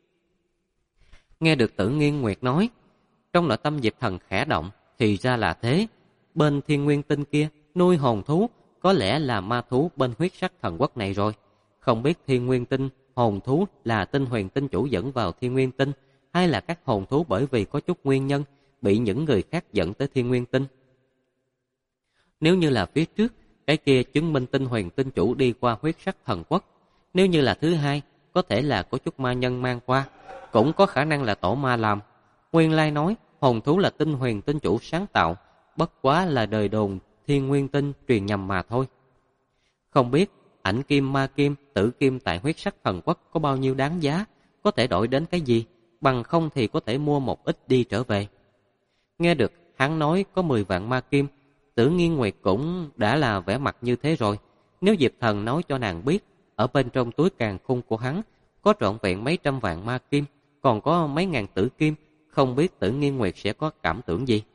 Nghe được Tử Nghiên Nguyệt nói, trong nội tâm Diệp Thần khẽ động, thì ra là thế. Bên Thiên Nguyên Tinh kia nuôi hồn thú, có lẽ là ma thú bên huyết sắc thần quốc này rồi. Không biết Thiên Nguyên Tinh hồn thú là Tinh Huyền Tinh chủ dẫn vào Thiên Nguyên Tinh, hay là các hồn thú bởi vì có chút nguyên nhân bị những người khác dẫn tới Thiên Nguyên Tinh. Nếu như là phía trước, cái kia chứng minh Tinh Huyền Tinh chủ đi qua huyết sắc thần quốc. Nếu như là thứ hai, có thể là có chút ma nhân mang qua, cũng có khả năng là tổ ma làm. Nguyên lai nói, hồn thú là Tinh Huyền Tinh chủ sáng tạo, bất quá là đời đồn Thiên Nguyên Tinh truyền nhầm mà thôi. Không biết ảnh kim, ma kim, tử kim tại huyết sắc thần quốc có bao nhiêu đáng giá, có thể đổi đến cái gì, bằng không thì có thể mua một ít đi trở về. Nghe được hắn nói có 10 vạn ma kim, Tử Nghiên Nguyệt cũng đã là vẻ mặt như thế rồi. Nếu Diệp Thần nói cho nàng biết, ở bên trong túi càn khôn của hắn có trọn vẹn mấy trăm vạn ma kim, còn có mấy ngàn tử kim, không biết Tử Nghiên Nguyệt sẽ có cảm tưởng gì.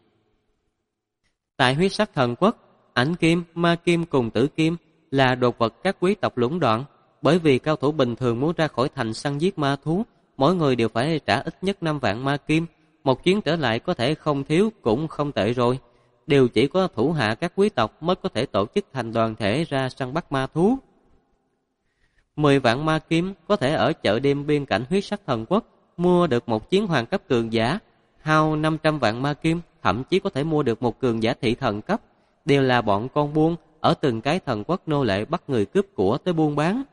Tại huyết sắc thần quốc, ảnh kim, ma kim cùng tử kim là đồ vật các quý tộc lũng đoạn, bởi vì cao thủ bình thường muốn ra khỏi thành săn giết ma thú, mỗi người đều phải trả ít nhất 5 vạn ma kim, một chuyến trở lại có thể không thiếu cũng không tệ rồi. Đều chỉ có thủ hạ các quý tộc mới có thể tổ chức thành đoàn thể ra săn bắt ma thú. 10 vạn ma kim có thể ở chợ đêm biên cảnh huyết sắc thần quốc mua được một chiến hoàng cấp cường giả, hao 500 vạn ma kim thậm chí có thể mua được một cường giả thị thần cấp, đều là bọn con buôn ở từng cái thần quốc nô lệ bắt người cướp của tới buôn bán.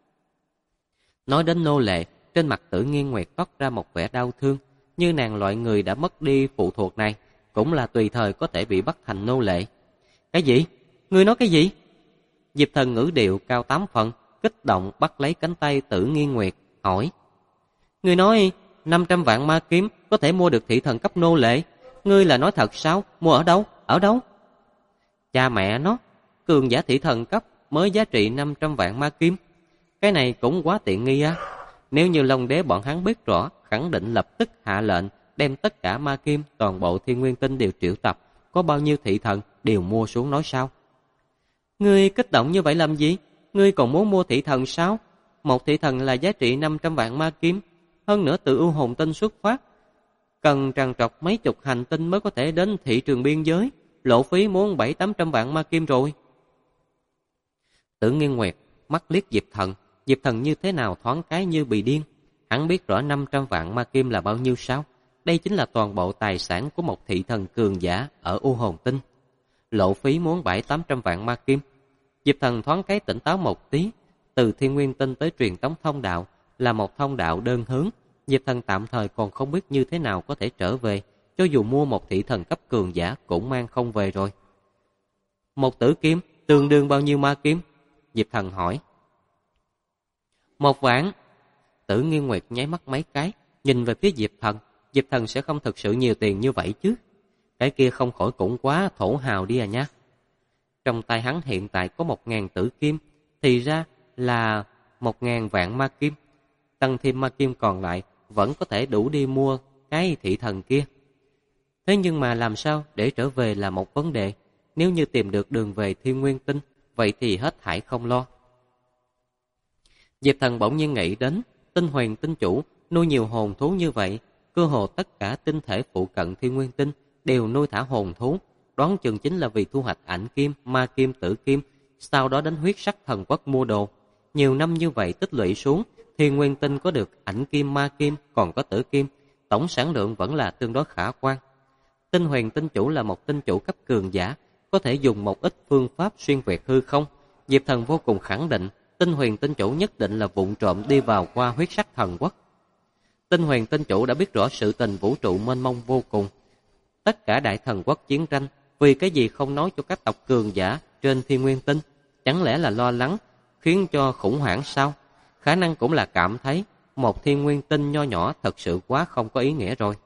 Nói đến nô lệ, trên mặt Tử Nghiên Nguyệt toát ra một vẻ đau thương, như nàng loại người đã mất đi phụ thuộc này, cũng là tùy thời có thể bị bắt thành nô lệ. Cái gì? Ngươi nói cái gì? Diệp Thần ngữ điệu cao 8 phần, kích động bắt lấy cánh tay Tử Nghiên Nguyệt, hỏi. Ngươi nói 500 vạn ma kiếm có thể mua được thị thần cấp nô lệ, ngươi là nói thật sao? Mua ở đâu? Ở đâu? Cha mẹ nó, cường giả thị thần cấp mới giá trị 500 vạn ma kim. Cái này cũng quá tiện nghi á. Nếu như Long Đế bọn hắn biết rõ, khẳng định lập tức hạ lệnh đem tất cả ma kim toàn bộ Thiên Nguyên Tinh đều triệu tập, có bao nhiêu thị thần đều mua xuống nói sao. Ngươi kích động như vậy làm gì? Ngươi còn muốn mua thị thần sao? Một thị thần là giá trị 500 vạn ma kim, hơn nữa từ U Hồn Tinh xuất phát, cần trằn trọc mấy chục hành tinh mới có thể đến thị trường biên giới, lộ phí muốn 700-800 vạn ma kim rồi. Tử Nghiên Nguyệt mắt liếc Diệp Thần như thế nào thoáng cái như bị điên. Hắn biết rõ 500 vạn ma kim là bao nhiêu sao? Đây chính là toàn bộ tài sản của một thị thần cường giả ở U Hồn Tinh. Lộ phí muốn 700-800 vạn ma kim. Diệp Thần thoáng cái tỉnh táo một tí. Từ Thiên Nguyên Tinh tới truyền tống thông đạo là một thông đạo đơn hướng. Diệp Thần tạm thời còn không biết như thế nào có thể trở về. Cho dù mua một thị thần cấp cường giả cũng mang không về rồi. Một tử kim tương đương bao nhiêu ma kim? Diệp Thần hỏi. 1 vạn. Tử Nghiên Nguyệt nháy mắt mấy cái, nhìn về phía Diệp Thần. Diệp Thần sẽ không thực sự nhiều tiền như vậy chứ. Cái kia không khỏi cũng quá thổ hào đi à nha. Trong tay hắn hiện tại có 1000 tử kim, thì ra là 1000 vạn ma kim. Tăng thêm ma kim còn lại vẫn có thể đủ đi mua cái thị thần kia. Thế nhưng mà làm sao để trở về là một vấn đề. Nếu như tìm được đường về Thiên Nguyên Tinh, vậy thì hết thảy không lo. Diệp Thần bỗng nhiên nghĩ đến Tinh Huyền Tinh chủ nuôi nhiều hồn thú như vậy, cơ hồ tất cả tinh thể phụ cận Thiên Nguyên Tinh đều nuôi thả hồn thú, đoán chừng chính là vì thu hoạch ảnh kim, ma kim, tử kim, sau đó đến huyết sắc thần quốc mua đồ. Nhiều năm như vậy tích lũy xuống, Thiên Nguyên Tinh có được ảnh kim, ma kim, còn có tử kim, tổng sản lượng vẫn là tương đối khả quan. Tinh Huyền Tinh Chủ là một tinh chủ cấp cường giả, có thể dùng một ít phương pháp xuyên việt hư không. Diệp Thần vô cùng khẳng định, Tinh Huyền Tinh Chủ nhất định là vụng trộm đi vào qua huyết sắc thần quốc. Tinh Huyền Tinh Chủ đã biết rõ sự tình vũ trụ mênh mông vô cùng. Tất cả đại thần quốc chiến tranh, vì cái gì không nói cho các tộc cường giả trên Thiên Nguyên Tinh? Chẳng lẽ là lo lắng, khiến cho khủng hoảng sao? Khả năng cũng là cảm thấy một Thiên Nguyên Tinh nho nhỏ thật sự quá không có ý nghĩa rồi.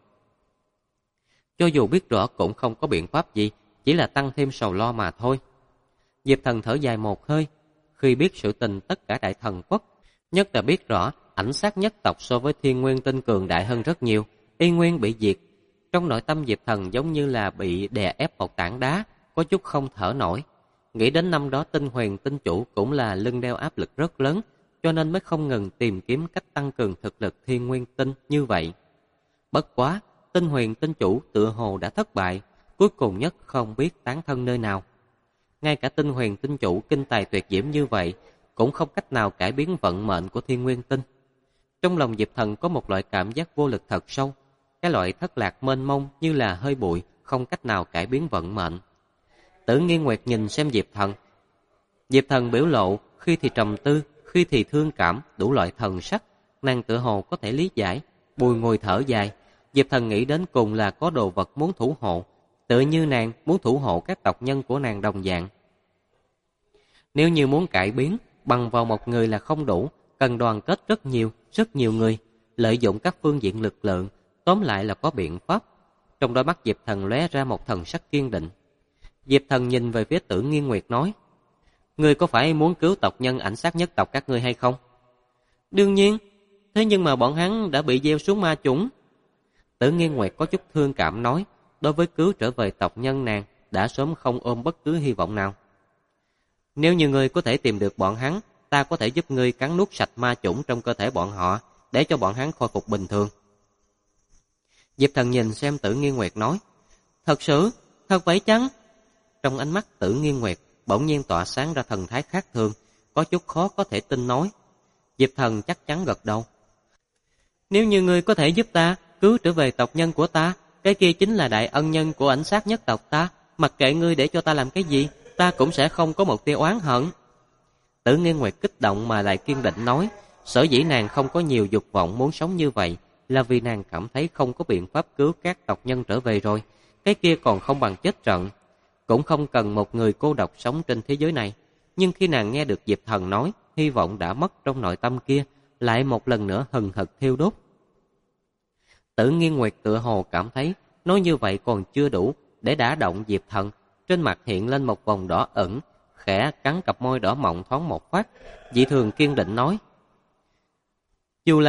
Cho dù biết rõ cũng không có biện pháp gì, chỉ là tăng thêm sầu lo mà thôi. Diệp Thần thở dài một hơi, khi biết sự tình tất cả đại thần quốc, nhất là biết rõ ảnh sát nhất tộc so với Thiên Nguyên Tinh cường đại hơn rất nhiều, y nguyên bị diệt. Trong nội tâm Diệp Thần giống như là bị đè ép một tảng đá, có chút không thở nổi. Nghĩ đến năm đó Tinh Huyền Tinh Chủ cũng là lưng đeo áp lực rất lớn, cho nên mới không ngừng tìm kiếm cách tăng cường thực lực Thiên Nguyên Tinh như vậy. Bất quá, Tinh Huyền Tinh Chủ tựa hồ đã thất bại, cuối cùng nhất không biết tán thân nơi nào. Ngay cả Tinh Huyền Tinh Chủ kinh tài tuyệt diễm như vậy, cũng không cách nào cải biến vận mệnh của Thiên Nguyên Tinh. Trong lòng Diệp Thần có một loại cảm giác vô lực thật sâu, cái loại thất lạc mênh mông như là hơi bụi, không cách nào cải biến vận mệnh. Tử Nghiên Nguyệt nhìn xem Diệp Thần. Diệp Thần biểu lộ, khi thì trầm tư, khi thì thương cảm, đủ loại thần sắc, nàng tựa hồ có thể lý giải, bùi ngồi thở dài. Diệp Thần nghĩ đến cùng là có đồ vật muốn thủ hộ, tựa như nàng muốn thủ hộ các tộc nhân của nàng đồng dạng. Nếu như muốn cải biến, bằng vào một người là không đủ, cần đoàn kết rất nhiều người, lợi dụng các phương diện lực lượng, tóm lại là có biện pháp. Trong đôi mắt Diệp Thần lóe ra một thần sắc kiên định. Diệp Thần nhìn về phía Tử Nghiên Nguyệt nói, ngươi có phải muốn cứu tộc nhân ảnh sát nhất tộc các ngươi hay không? Đương nhiên, thế nhưng mà bọn hắn đã bị gieo xuống ma chủng. Tử Nghiên Nguyệt có chút thương cảm nói, đối với cứu trở về tộc nhân nàng, đã sớm không ôm bất cứ hy vọng nào. Nếu như ngươi có thể tìm được bọn hắn, ta có thể giúp ngươi cắn nuốt sạch ma chủng trong cơ thể bọn họ, để cho bọn hắn khôi phục bình thường. Diệp Thần nhìn xem Tử Nghiên Nguyệt nói, thật sự, thật vậy chăng? Trong ánh mắt Tử Nghiên Nguyệt bỗng nhiên tỏa sáng ra thần thái khác thường, có chút khó có thể tin nói. Diệp Thần chắc chắn gật đầu. Nếu như ngươi có thể giúp ta cứu trở về tộc nhân của ta, cái kia chính là đại ân nhân của ảnh sát nhất tộc ta, mặc kệ ngươi để cho ta làm cái gì, ta cũng sẽ không có một tia oán hận. Tử Nghiên Nguyệt kích động mà lại kiên định nói, sở dĩ nàng không có nhiều dục vọng muốn sống như vậy, là vì nàng cảm thấy không có biện pháp cứu các tộc nhân trở về rồi, cái kia còn không bằng chết trận. Cũng không cần một người cô độc sống trên thế giới này. Nhưng khi nàng nghe được Diệp Thần nói, hy vọng đã mất trong nội tâm kia, lại một lần nữa hừng hực thiêu đốt. Tử Nghiên Nguyệt tựa hồ cảm thấy, nói như vậy còn chưa đủ, để đả động Diệp Thần. Trên mặt hiện lên một vòng đỏ ẩn, khẽ cắn cặp môi đỏ mọng thoáng một phát, dị thường kiên định nói, Dù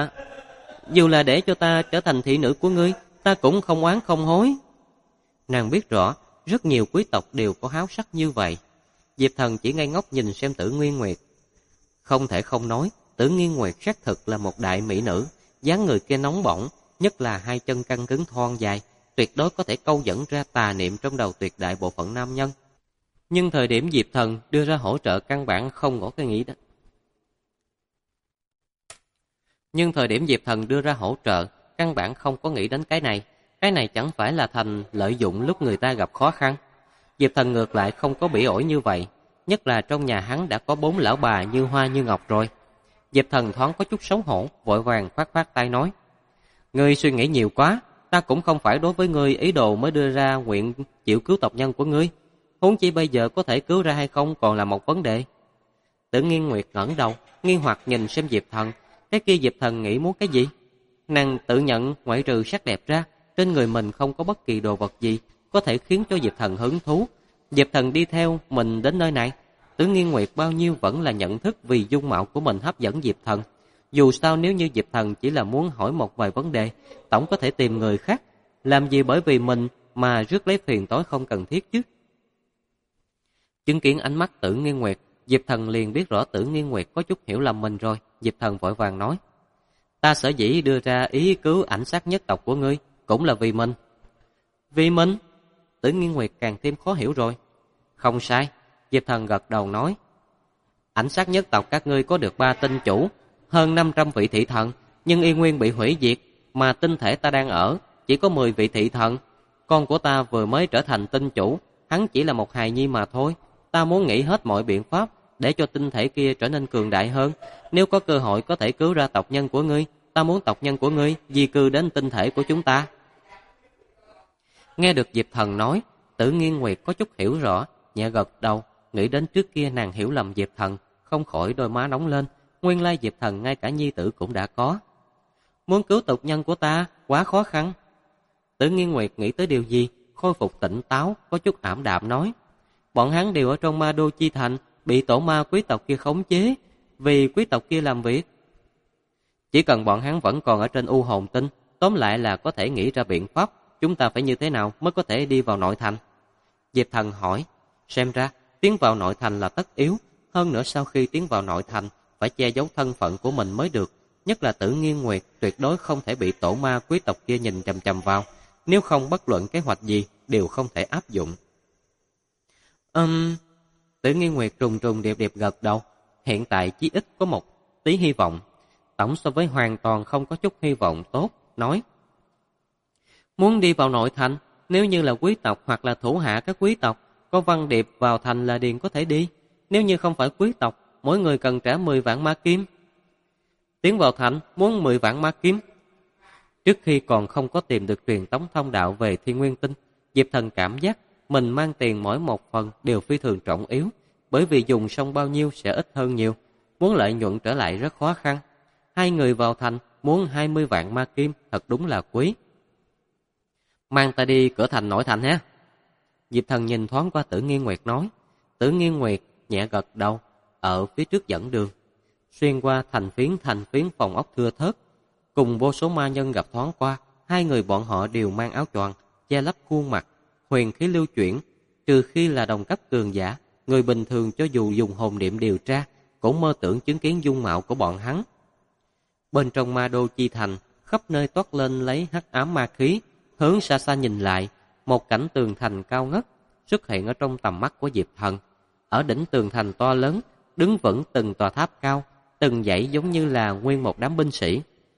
là để cho ta trở thành thị nữ của ngươi, ta cũng không oán không hối. Nàng biết rõ, rất nhiều quý tộc đều có háo sắc như vậy. Diệp Thần chỉ ngây ngốc nhìn xem Tử Nghiên Nguyệt. Không thể không nói, Tử Nghiên Nguyệt xác thực là một đại mỹ nữ, dáng người kia nóng bỏng, nhất là hai chân căng cứng thon dài, tuyệt đối có thể câu dẫn ra tà niệm trong đầu tuyệt đại bộ phận nam nhân. Nhưng thời điểm Diệp Thần đưa ra hỗ trợ căn bản không có cái nghĩ đó. Đến cái này chẳng phải là thành lợi dụng lúc người ta gặp khó khăn. Diệp Thần ngược lại không có bỉ ổi như vậy, nhất là trong nhà hắn đã có 4 lão bà như hoa như ngọc rồi. Diệp Thần thoáng có chút xấu hổ, vội vàng khoát tay nói, ngươi suy nghĩ nhiều quá, ta cũng không phải đối với ngươi ý đồ mới đưa ra nguyện chịu cứu tộc nhân của ngươi. Huống chi bây giờ có thể cứu ra hay không còn là một vấn đề. Tử Nghiên Nguyệt ngẩng đầu, nghi hoặc nhìn xem Diệp Thần, cái kia Diệp Thần nghĩ muốn cái gì? Nàng tự nhận ngoại trừ sắc đẹp ra, trên người mình không có bất kỳ đồ vật gì có thể khiến cho Diệp Thần hứng thú. Diệp Thần đi theo mình đến nơi này, Tử Nghiên Nguyệt bao nhiêu vẫn là nhận thức vì dung mạo của mình hấp dẫn Diệp Thần. Dù sao nếu như Diệp Thần chỉ là muốn hỏi một vài vấn đề, tổng có thể tìm người khác, làm gì bởi vì mình mà rước lấy phiền toái không cần thiết chứ. Chứng kiến ánh mắt Tử Nghiên Nguyệt, Diệp Thần liền biết rõ Tử Nghiên Nguyệt có chút hiểu lầm mình rồi. Diệp Thần vội vàng nói, ta sở dĩ đưa ra ý cứu ảnh sát nhất tộc của ngươi cũng là vì mình. Vì mình? Tử Nghiên Nguyệt càng thêm khó hiểu rồi. Không sai, Diệp Thần gật đầu nói. Ảnh sát nhất tộc các ngươi có được 3 tinh chủ, hơn 500 vị thị thần, nhưng y nguyên bị hủy diệt, mà tinh thể ta đang ở chỉ có 10 vị thị thần. Con của ta vừa mới trở thành tinh chủ, hắn chỉ là một hài nhi mà thôi. Ta muốn nghĩ hết mọi biện pháp để cho tinh thể kia trở nên cường đại hơn. Nếu có cơ hội có thể cứu ra tộc nhân của ngươi, ta muốn tộc nhân của ngươi di cư đến tinh thể của chúng ta. Nghe được Diệp Thần nói, Tử Nghiên Nguyệt có chút hiểu rõ, nhẹ gật đầu, nghĩ đến trước kia nàng hiểu lầm Diệp Thần, không khỏi đôi má nóng lên. Nguyên lai Diệp Thần ngay cả nhi tử cũng đã có. Muốn cứu tộc nhân của ta quá khó khăn. Tử Nghiên Nguyệt nghĩ tới điều gì, khôi phục tỉnh táo, có chút ảm đạm nói. Bọn hắn đều ở trong Ma Đô Chi Thành, bị tổ ma quý tộc kia khống chế, vì quý tộc kia làm việc. Chỉ cần bọn hắn vẫn còn ở trên U Hồn Tinh, tóm lại là có thể nghĩ ra biện pháp. Chúng ta phải như thế nào mới có thể đi vào nội thành? Diệp Thần hỏi. Xem ra tiến vào nội thành là tất yếu, hơn nữa sau khi tiến vào nội thành phải che giấu thân phận của mình mới được. Nhất là Tử Nghiên Nguyệt tuyệt đối không thể bị tổ ma quý tộc kia nhìn chằm chằm vào, nếu không bất luận kế hoạch gì đều không thể áp dụng. Tử Nghiên Nguyệt trùng trùng điệp điệp gật đầu. Hiện tại chí ít có một tí hy vọng, tổng so với hoàn toàn không có chút hy vọng tốt. Nói, muốn đi vào nội thành, nếu như là quý tộc hoặc là thủ hạ các quý tộc, có văn điệp vào thành là điền có thể đi. Nếu như không phải quý tộc, mỗi người cần trả 10 vạn ma kim. Tiến vào thành muốn 10 vạn ma kim. Trước khi còn không có tìm được truyền tống thông đạo về Thiên Nguyên Tinh, Diệp Thần cảm giác mình mang tiền mỗi một phần đều phi thường trọng yếu, bởi vì dùng xong bao nhiêu sẽ ít hơn nhiều, muốn lợi nhuận trở lại rất khó khăn. Hai người vào thành muốn 20 vạn ma kim, thật đúng là quý. Mang ta đi cửa thành nội thành ha. Diệp Thần nhìn thoáng qua Tử Nghiên Nguyệt nói. Tử Nghiên Nguyệt nhẹ gật đầu, ở phía trước dẫn đường. Xuyên qua thành phiến phòng ốc thưa thớt, cùng vô số ma nhân gặp thoáng qua. Hai người bọn họ đều mang áo choàng che lấp khuôn mặt, huyền khí lưu chuyển. Trừ khi là đồng cấp cường giả, người bình thường cho dù dùng hồn niệm điều tra cũng mơ tưởng chứng kiến dung mạo của bọn hắn. Bên trong Ma Đô Chi Thành, khắp nơi toát lên lấy hắc ám ma khí. Hướng xa xa nhìn lại, một cảnh tường thành cao ngất xuất hiện ở trong tầm mắt của Diệp Thần. Ở đỉnh tường thành to lớn, đứng vững từng tòa tháp cao, từng dãy giống như là nguyên một đám binh sĩ.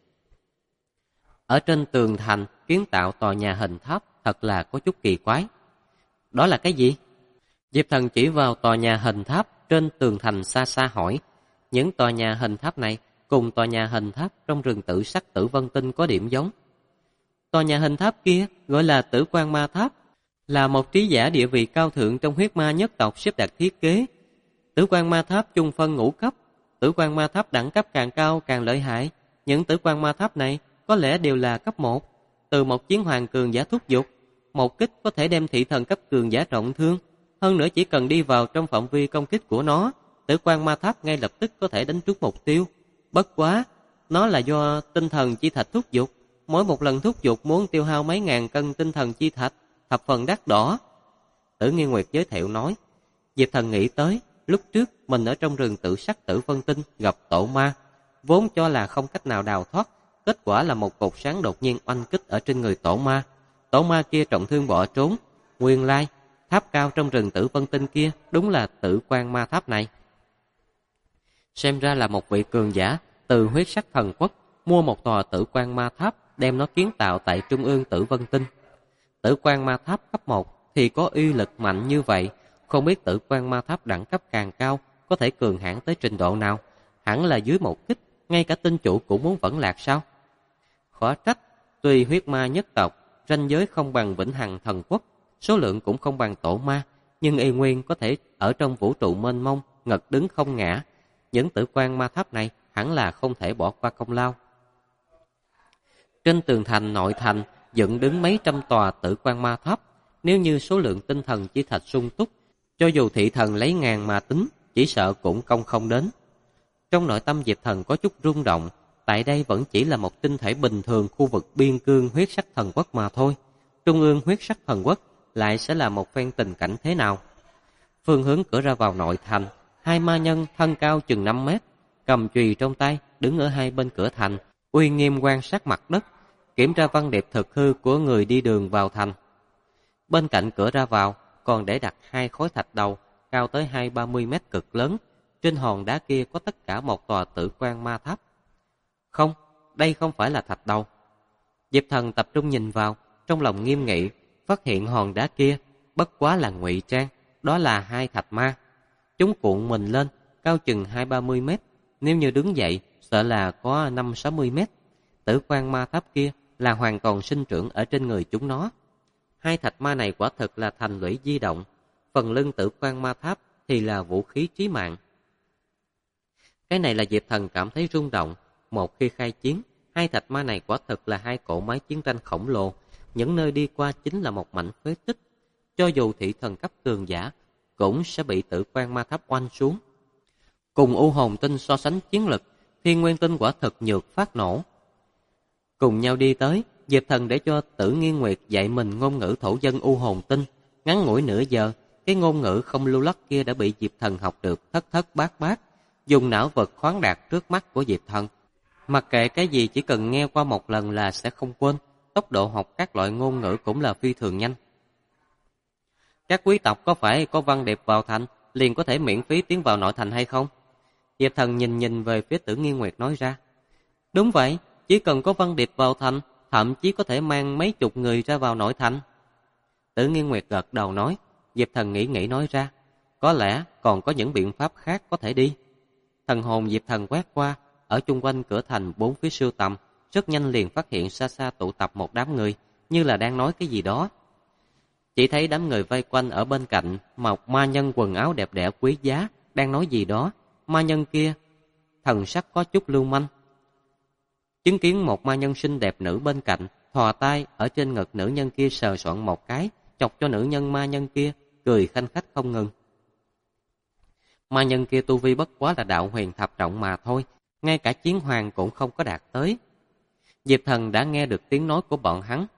Ở trên tường thành kiến tạo tòa nhà hình tháp thật là có chút kỳ quái. Đó là cái gì? Diệp Thần chỉ vào tòa nhà hình tháp trên tường thành xa xa hỏi. Những tòa nhà hình tháp này cùng tòa nhà hình tháp trong rừng Tử Sắc Tử Vân Tinh có điểm giống. Tòa nhà hình tháp kia gọi là Tử Quan Ma Tháp, là một trí giả địa vị cao thượng trong huyết ma nhất tộc xếp đặt thiết kế. Tử Quan Ma Tháp chung phân ngũ cấp, Tử Quan Ma Tháp đẳng cấp càng cao càng lợi hại. Những Tử Quan Ma Tháp này có lẽ đều là cấp 1, từ một chiến hoàng cường giả thúc giục, một kích có thể đem thị thần cấp cường giả trọng thương. Hơn nữa chỉ cần đi vào trong phạm vi công kích của nó, Tử Quan Ma Tháp ngay lập tức có thể đánh trúng mục tiêu. Bất quá, nó là do tinh thần chi thạch thúc giục, mỗi một lần thúc giục muốn tiêu hao mấy ngàn cân tinh thần chi thạch, thập phần đắt đỏ. Tử Nghiên Nguyệt giới thiệu nói. Diệp Thần nghĩ tới, lúc trước mình ở trong rừng Tử Sắc Tử Vân Tinh gặp tổ ma, vốn cho là không cách nào đào thoát, kết quả là một cột sáng đột nhiên oanh kích ở trên người tổ ma. Tổ ma kia trọng thương bỏ trốn. Nguyên lai, tháp cao trong rừng Tử Vân Tinh kia đúng là Tử Quan Ma Tháp này. Xem ra là một vị cường giả từ huyết sắc thần quốc mua một tòa Tử Quan Ma Tháp, đem nó kiến tạo tại trung ương Tử Vân Tinh. Tử Quan Ma Tháp cấp 1 thì có uy lực mạnh như vậy, không biết Tử Quan Ma Tháp đẳng cấp càng cao có thể cường hãn tới trình độ nào. Hẳn là dưới một kích, ngay cả tinh chủ cũng muốn vẫn lạc sao? Khó trách, tuy huyết ma nhất tộc, ranh giới không bằng Vĩnh Hằng Thần Quốc, số lượng cũng không bằng tổ ma, nhưng y nguyên có thể ở trong vũ trụ mênh mông, ngật đứng không ngã. Những Tử Quan Ma Tháp này hẳn là không thể bỏ qua công lao. Trên tường thành nội thành dựng đứng mấy trăm tòa Tử Quan Ma Tháp. Nếu như số lượng tinh thần chi thạch sung túc, cho dù thị thần lấy ngàn mà tính, chỉ sợ cũng công không đến. Trong nội tâm Diệp Thần có chút rung động. Tại đây vẫn chỉ là một tinh thể bình thường khu vực biên cương huyết sắc thần quốc mà thôi. Trung ương huyết sắc thần quốc lại sẽ là một phen tình cảnh thế nào? Phương hướng cửa ra vào nội thành, hai ma nhân thân cao chừng 5 mét, cầm chùy trong tay, đứng ở hai bên cửa thành, uy nghiêm quan sát mặt đất, kiểm tra văn điệp thực hư của người đi đường vào thành. Bên cạnh cửa ra vào còn để đặt 2 khối thạch đầu cao tới 20-30 mét cực lớn. Trên hòn đá kia có tất cả một tòa Tử Quan Ma Tháp. Không, đây không phải là thạch đầu. Diệp Thần tập trung nhìn vào, trong lòng nghiêm nghị, phát hiện hòn đá kia bất quá là ngụy trang, đó là 2 thạch ma. Chúng cuộn mình lên, cao chừng 20-30 mét, nếu như đứng dậy sợ là có 50-60 mét. Tử Quan Ma Tháp kia là hoàn toàn sinh trưởng ở trên người chúng nó. 2 thạch ma này quả thực là thành lũy di động, phần lưng Tử Quan Ma Tháp thì là vũ khí chí mạng. Cái này là Diệp Thần cảm thấy rung động. Một khi khai chiến, 2 thạch ma này quả thực là 2 cỗ máy chiến tranh khổng lồ, những nơi đi qua chính là một mảnh phế tích. Cho dù thị thần cấp cường giả cũng sẽ bị Tử Quan Ma Tháp oanh xuống. Cùng U Hồn Tinh so sánh chiến lực, Thiên Nguyên Tinh quả thực nhược phát nổ. Cùng nhau đi tới, Diệp Thần để cho Tử Nghiên Nguyệt dạy mình ngôn ngữ thổ dân U Hồn Tinh. Ngắn ngủi nửa giờ, cái ngôn ngữ không lưu loát kia đã bị Diệp Thần học được thất thất bát bát, dùng não vật khoáng đạt trước mắt của Diệp Thần. Mặc kệ cái gì, chỉ cần nghe qua một lần là sẽ không quên. Tốc độ học các loại ngôn ngữ cũng là phi thường nhanh. Các quý tộc có phải có văn điệp vào thành liền có thể miễn phí tiến vào nội thành hay không? Diệp Thần nhìn về phía Tử Nghiên Nguyệt nói ra. Đúng vậy, chỉ cần có văn điệp vào thành, thậm chí có thể mang mấy chục người ra vào nội thành. Tử Nghiên Nguyệt gật đầu nói. Diệp Thần nghĩ nói ra, có lẽ còn có những biện pháp khác có thể đi. Thần hồn Diệp Thần quét qua, ở chung quanh cửa thành 4 phía sưu tầm, rất nhanh liền phát hiện xa xa tụ tập một đám người, như là đang nói cái gì đó. Chỉ thấy đám người vây quanh ở bên cạnh, một ma nhân quần áo đẹp đẽ quý giá, đang nói gì đó. Ma nhân kia, thần sắc có chút lưu manh. Chứng kiến một ma nhân xinh đẹp nữ bên cạnh, thò tay ở trên ngực nữ nhân kia sờ soạn một cái, chọc cho nữ nhân ma nhân kia, cười khanh khách không ngừng. Ma nhân kia tu vi bất quá là đạo huyền thập trọng mà thôi, ngay cả chiến hoàng cũng không có đạt tới. Diệp Thần đã nghe được tiếng nói của bọn hắn.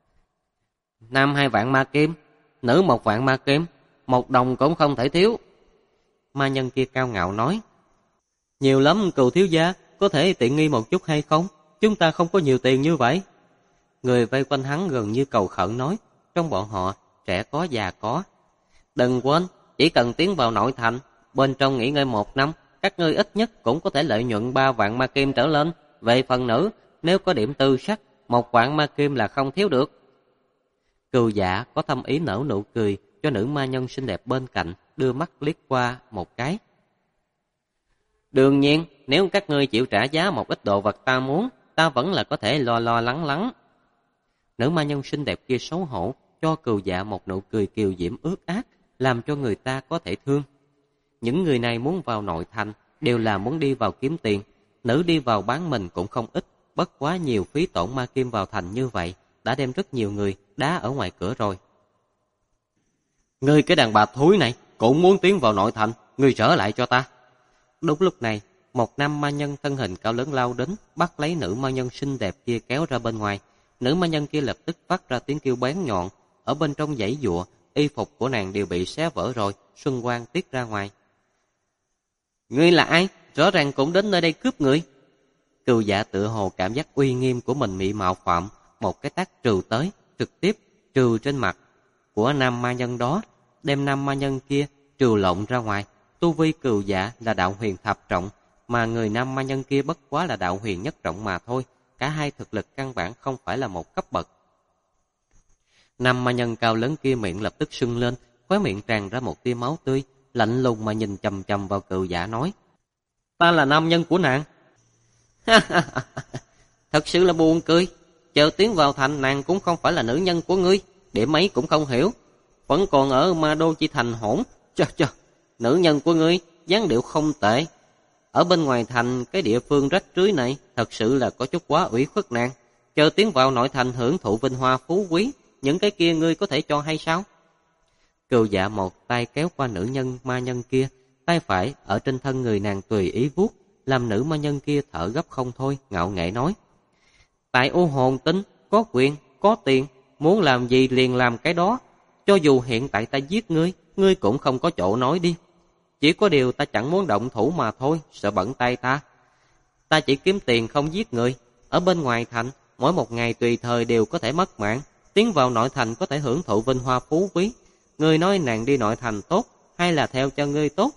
Nam 2 vạn ma kim, nữ 1 vạn ma kim, 1 đồng cũng không thể thiếu. Ma nhân kia cao ngạo nói. Nhiều lắm Cừu thiếu gia, có thể tiện nghi một chút hay không? Chúng ta không có nhiều tiền như vậy. Người vây quanh hắn gần như cầu khẩn nói. Trong bọn họ, trẻ có già có. Đừng quên, chỉ cần tiến vào nội thành, bên trong nghỉ ngơi 1 năm, các ngươi ít nhất cũng có thể lợi nhuận 3 vạn ma kim trở lên. Về phần nữ, nếu có điểm tư sắc, 1 vạn ma kim là không thiếu được. Cừu Dạ có thâm ý nở nụ cười cho nữ ma nhân xinh đẹp bên cạnh, đưa mắt liếc qua một cái. Đương nhiên, nếu các ngươi chịu trả giá một ít đồ vật ta muốn, ta vẫn là có thể lo lắng lắng. Nữ ma nhân xinh đẹp kia xấu hổ, cho Cừu Dạ một nụ cười kiều diễm ướt át, làm cho người ta có thể thương. Những người này muốn vào nội thành, đều là muốn đi vào kiếm tiền. Nữ đi vào bán mình cũng không ít, bất quá nhiều phí tổn ma kim vào thành như vậy, đã đem rất nhiều người đá ở ngoài cửa rồi. Ngươi cái đàn bà thúi này, cũng muốn tiến vào nội thành, ngươi trở lại cho ta. Đúng lúc này, một nam ma nhân thân hình cao lớn lao đến, bắt lấy nữ ma nhân xinh đẹp kia kéo ra bên ngoài. Nữ ma nhân kia lập tức phát ra tiếng kêu bén nhọn, ở bên trong giãy giụa, y phục của nàng đều bị xé vỡ rồi, xuân quang tiết ra ngoài. Ngươi là ai? Rõ ràng cũng đến nơi đây cướp người. Cừu Dạ tựa hồ cảm giác uy nghiêm của mình bị mạo phạm, một cái tát trừ tới, trực tiếp trừ trên mặt của nam ma nhân đó, đem nam ma nhân kia trừ lộn ra ngoài. Tu vi Cừu Dạ là đạo huyền thập trọng, mà người nam ma nhân kia bất quá là đạo huyền nhất trọng mà thôi, cả hai thực lực căn bản không phải là một cấp bậc. Nam ma nhân cao lớn kia miệng lập tức sưng lên, khóe miệng tràn ra một tia máu tươi, lạnh lùng mà nhìn chằm chằm vào Cừu Dạ nói: Ta là nam nhân của nàng. Thật sự là buồn cười, chờ tiến vào thành nàng cũng không phải là nữ nhân của ngươi, điểm ấy cũng không hiểu, vẫn còn ở Ma Đô Chi thành hỗn. Nữ nhân của ngươi dáng điệu không tệ, ở bên ngoài thành cái địa phương rách rưới này thật sự là có chút quá ủy khuất nàng, chờ tiến vào nội thành hưởng thụ vinh hoa phú quý, những cái kia ngươi có thể cho hay sao? Cừu Dạ một tay kéo qua nữ nhân ma nhân kia, tay phải ở trên thân người nàng tùy ý vuốt, làm nữ ma nhân kia thở gấp không thôi, ngạo nghễ nói: Tại U Hồn Tinh có quyền, có tiền, muốn làm gì liền làm cái đó, cho dù hiện tại ta giết ngươi, ngươi cũng không có chỗ nói đi. Chỉ có điều ta chẳng muốn động thủ mà thôi, sợ bận tay ta. Ta chỉ kiếm tiền không giết người, ở bên ngoài thành, mỗi một ngày tùy thời đều có thể mất mạng, tiến vào nội thành có thể hưởng thụ vinh hoa phú quý. Ngươi nói nàng đi nội thành tốt, hay là theo cho ngươi tốt?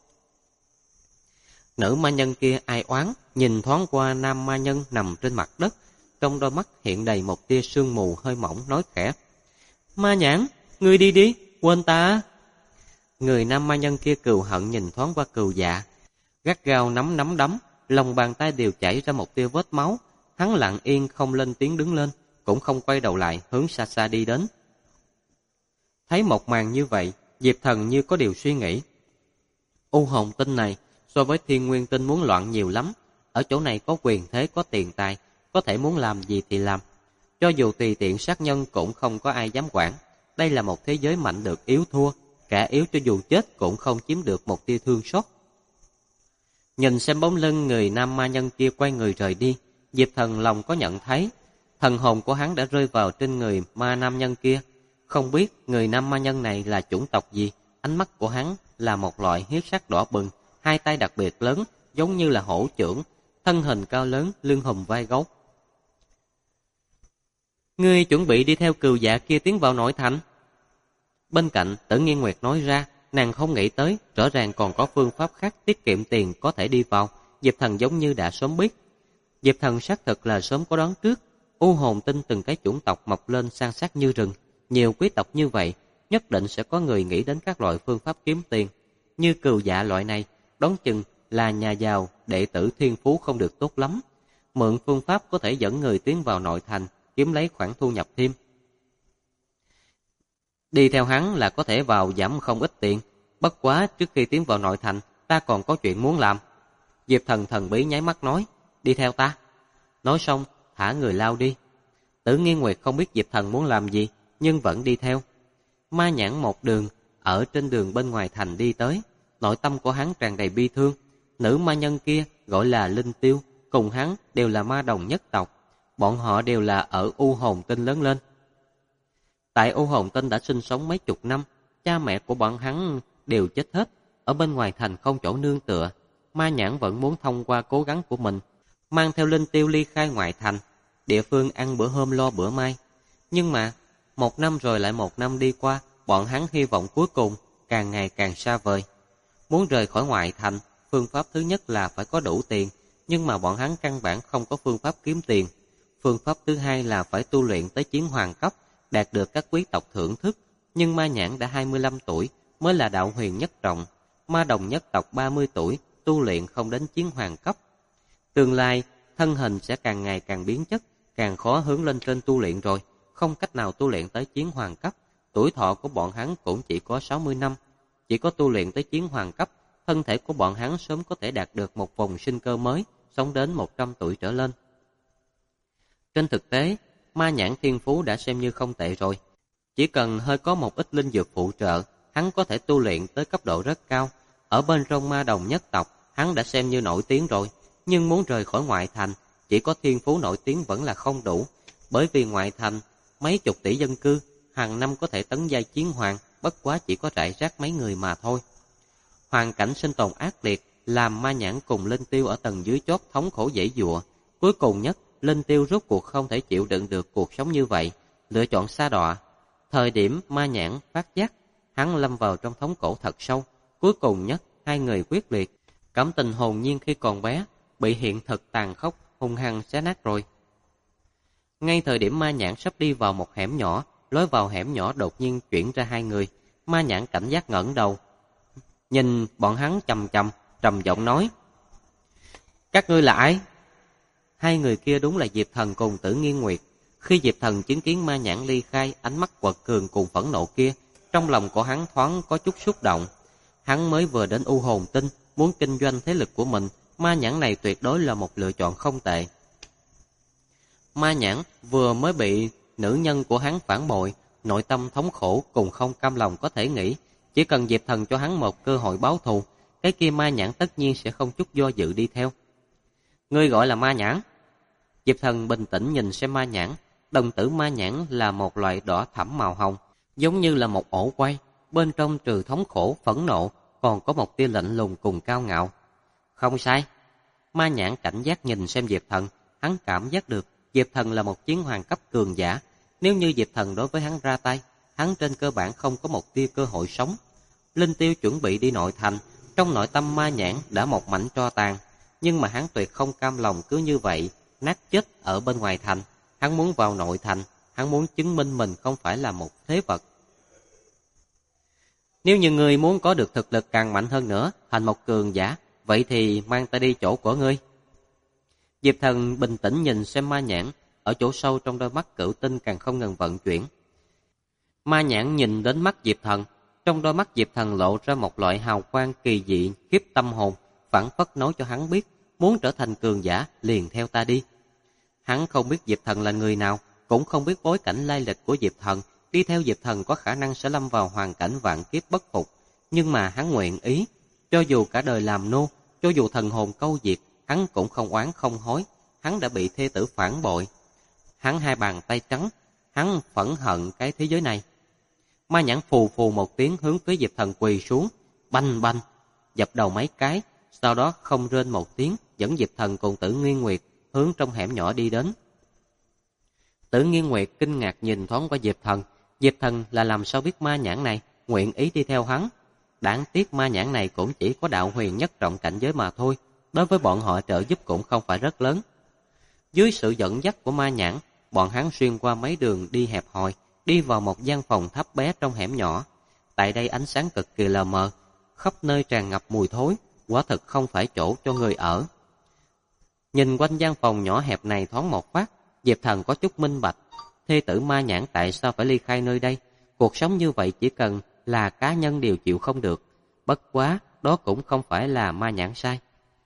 Nữ ma nhân kia ai oán, nhìn thoáng qua nam ma nhân nằm trên mặt đất, trong đôi mắt hiện đầy một tia sương mù hơi mỏng, nói khẽ: Ma Nhãn, ngươi đi đi, quên ta. Người nam ma nhân kia cừu hận nhìn thoáng qua Cừu Dạ, gắt gao nắm đấm, lòng bàn tay đều chảy ra một tia vết máu. Hắn lặng yên không lên tiếng đứng lên, cũng không quay đầu lại, hướng xa xa đi đến. Thấy một màn như vậy, Diệp Thần như có điều suy nghĩ. U hồn tinh này so với Thiên Nguyên tinh muốn loạn nhiều lắm. Ở chỗ này có quyền thế, có tiền tài, có thể muốn làm gì thì làm. Cho dù tùy tiện sát nhân cũng không có ai dám quản. Đây là một thế giới mạnh được yếu thua, kẻ yếu cho dù chết cũng không chiếm được một tia thương xót. Nhìn xem bóng lưng người nam ma nhân kia quay người rời đi, Diệp Thần lòng có nhận thấy, thần hồn của hắn đã rơi vào trên người ma nam nhân kia. Không biết người nam ma nhân này là chủng tộc gì, ánh mắt của hắn là một loại huyết sắc đỏ bừng, hai tay đặc biệt lớn, giống như là hổ chưởng, thân hình cao lớn, lưng hùm vai gấu. Ngươi chuẩn bị đi theo Cừu Dạ kia tiến vào nội thành? Bên cạnh, Tử Nghiên Nguyệt nói ra, nàng không nghĩ tới, rõ ràng còn có phương pháp khác tiết kiệm tiền có thể đi vào. Diệp Thần giống như đã sớm biết. Diệp Thần xác thực là sớm có đoán trước, U hồn tinh từng cái chủng tộc mọc lên san sát như rừng, nhiều quý tộc như vậy, nhất định sẽ có người nghĩ đến các loại phương pháp kiếm tiền. Như Cừu Dạ loại này, đoán chừng là nhà giàu, đệ tử thiên phú không được tốt lắm. Mượn phương pháp có thể dẫn người tiến vào nội thành, kiếm lấy khoản thu nhập thêm. Đi theo hắn là có thể vào giảm không ít tiền. Bất quá trước khi tiến vào nội thành, ta còn có chuyện muốn làm. Diệp Thần thần bí nháy mắt nói, đi theo ta. Nói xong, thả người lao đi. Tử Nghiên Nguyệt không biết Diệp Thần muốn làm gì, nhưng vẫn đi theo. Ma Nhãn một đường, ở trên đường bên ngoài thành đi tới. Nội tâm của hắn tràn đầy bi thương. Nữ ma nhân kia gọi là Linh Tiêu, cùng hắn đều là ma đồng nhất tộc. Bọn họ đều là ở U hồn tinh lớn lên. Tại U hồn tinh đã sinh sống mấy chục năm, cha mẹ của bọn hắn đều chết hết. Ở bên ngoài thành không chỗ nương tựa. Ma Nhãn vẫn muốn thông qua cố gắng của mình, mang theo Linh Tiêu ly khai ngoại thành, địa phương ăn bữa hôm lo bữa mai. Nhưng mà, một năm rồi lại một năm đi qua, bọn hắn hy vọng cuối cùng càng ngày càng xa vời. Muốn rời khỏi ngoại thành, phương pháp thứ nhất là phải có đủ tiền, nhưng mà bọn hắn căn bản không có phương pháp kiếm tiền. Phương pháp thứ hai là phải tu luyện tới chiến hoàng cấp, đạt được các quý tộc thưởng thức. Nhưng Ma Nhãn đã 25 tuổi, mới là đạo huyền nhất trọng. Ma đồng nhất tộc 30 tuổi, tu luyện không đến chiến hoàng cấp. Tương lai, thân hình sẽ càng ngày càng biến chất, càng khó hướng lên trên tu luyện rồi, không cách nào tu luyện tới chiến hoàng cấp. Tuổi thọ của bọn hắn cũng chỉ có 60 năm. Chỉ có tu luyện tới chiến hoàng cấp, thân thể của bọn hắn sớm có thể đạt được một vòng sinh cơ mới, sống đến 100 tuổi trở lên. Trên thực tế, Ma Nhãn thiên phú đã xem như không tệ rồi. Chỉ cần hơi có một ít linh dược phụ trợ, hắn có thể tu luyện tới cấp độ rất cao. Ở bên trong ma đồng nhất tộc, hắn đã xem như nổi tiếng rồi. Nhưng muốn rời khỏi ngoại thành, chỉ có thiên phú nổi tiếng vẫn là không đủ. Bởi vì ngoại thành, mấy chục tỷ dân cư, hàng năm có thể tấn giai chiến hoàng, bất quá chỉ có rải rác mấy người mà thôi. Hoàn cảnh sinh tồn ác liệt, làm Ma Nhãn cùng Linh Tiêu ở tầng dưới chót thống khổ dễ dụa. Cuối cùng nhất, Linh Tiêu rốt cuộc không thể chịu đựng được cuộc sống như vậy, lựa chọn sa đọa. Thời điểm Ma Nhãn phát giác, hắn lâm vào trong thống khổ thật sâu. Cuối cùng nhất, hai người quyết liệt. Cảm tình hồn nhiên khi còn bé, bị hiện thực tàn khốc, hung hăng xé nát rồi. Ngay thời điểm Ma Nhãn sắp đi vào một hẻm nhỏ, lối vào hẻm nhỏ đột nhiên chuyển ra hai người. Ma Nhãn cảnh giác ngẩng đầu, nhìn bọn hắn chằm chằm, trầm giọng nói, các ngươi là ai? Hai người kia đúng là Diệp Thần cùng Tử Nghiên Nguyệt. Khi Diệp Thần chứng kiến Ma Nhãn ly khai, ánh mắt quật cường cùng phẫn nộ kia, trong lòng của hắn thoáng có chút xúc động. Hắn mới vừa đến U hồn tinh, muốn kinh doanh thế lực của mình, Ma Nhãn này tuyệt đối là một lựa chọn không tệ. Ma Nhãn vừa mới bị nữ nhân của hắn phản bội, nội tâm thống khổ cùng không cam lòng có thể nghĩ, chỉ cần Diệp Thần cho hắn một cơ hội báo thù, cái kia Ma Nhãn tất nhiên sẽ không chút do dự đi theo. Ngươi gọi là Ma Nhãn? Diệp Thần bình tĩnh nhìn xem Ma Nhãn. Đồng tử Ma Nhãn là một loại đỏ thẫm màu hồng, giống như là một ổ quay, bên trong trừ thống khổ, phẫn nộ, còn có một tia lạnh lùng cùng cao ngạo. Không sai. Ma Nhãn cảnh giác nhìn xem Diệp Thần, hắn cảm giác được Diệp Thần là một chiến hoàng cấp cường giả. Nếu như Diệp Thần đối với hắn ra tay, hắn trên cơ bản không có một tia cơ hội sống. Linh Tiêu chuẩn bị đi nội thành, trong nội tâm Ma Nhãn đã một mảnh tro tàn, nhưng mà hắn tuyệt không cam lòng cứ như vậy nát chết ở bên ngoài thành. Hắn muốn vào nội thành, hắn muốn chứng minh mình không phải là một thế vật. Nếu như ngươi muốn có được thực lực càng mạnh hơn nữa, thành một cường giả, vậy thì mang ta đi chỗ của ngươi. Diệp Thần bình tĩnh nhìn xem Ma Nhãn, ở chỗ sâu trong đôi mắt cửu tinh càng không ngừng vận chuyển. Ma Nhãn nhìn đến mắt Diệp Thần, trong đôi mắt Diệp Thần lộ ra một loại hào quang kỳ dị, khiếp tâm hồn, phảng phất nói cho hắn biết, muốn trở thành cường giả liền theo ta đi. Hắn không biết Diệp Thần là người nào, cũng không biết bối cảnh lai lịch của Diệp Thần, đi theo Diệp Thần có khả năng sẽ lâm vào hoàn cảnh vạn kiếp bất phục, nhưng mà hắn nguyện ý, cho dù cả đời làm nô, cho dù thần hồn câu diệt, hắn cũng không oán không hối, hắn đã bị thê tử phản bội. Hắn hai bàn tay trắng, hắn phẫn hận cái thế giới này. Ma Nhãn phù phù một tiếng hướng phía Diệp Thần quỳ xuống, banh banh, dập đầu mấy cái, sau đó không rên một tiếng, dẫn Diệp Thần cùng Tử Nghiên Nguyệt hướng trong hẻm nhỏ đi đến. Tử Nghiên Nguyệt kinh ngạc nhìn thoáng qua Diệp Thần. Diệp Thần là làm sao biết Ma Nhãn này nguyện ý đi theo hắn. Đáng tiếc Ma Nhãn này cũng chỉ có đạo huyền nhất trọng cảnh giới mà thôi, đối với bọn họ trợ giúp cũng không phải rất lớn. Dưới sự dẫn dắt của Ma Nhãn, bọn hắn xuyên qua mấy đường đi hẹp hòi, đi vào một gian phòng thấp bé trong hẻm nhỏ. Tại đây ánh sáng cực kỳ lờ mờ, khắp nơi tràn ngập mùi thối, quả thực không phải chỗ cho người ở. Nhìn quanh gian phòng nhỏ hẹp này thoáng một phát, Diệp Thần có chút minh bạch, thê tử Ma Nhãn tại sao phải ly khai nơi đây. Cuộc sống như vậy chỉ cần là cá nhân đều chịu không được, bất quá đó cũng không phải là Ma Nhãn sai.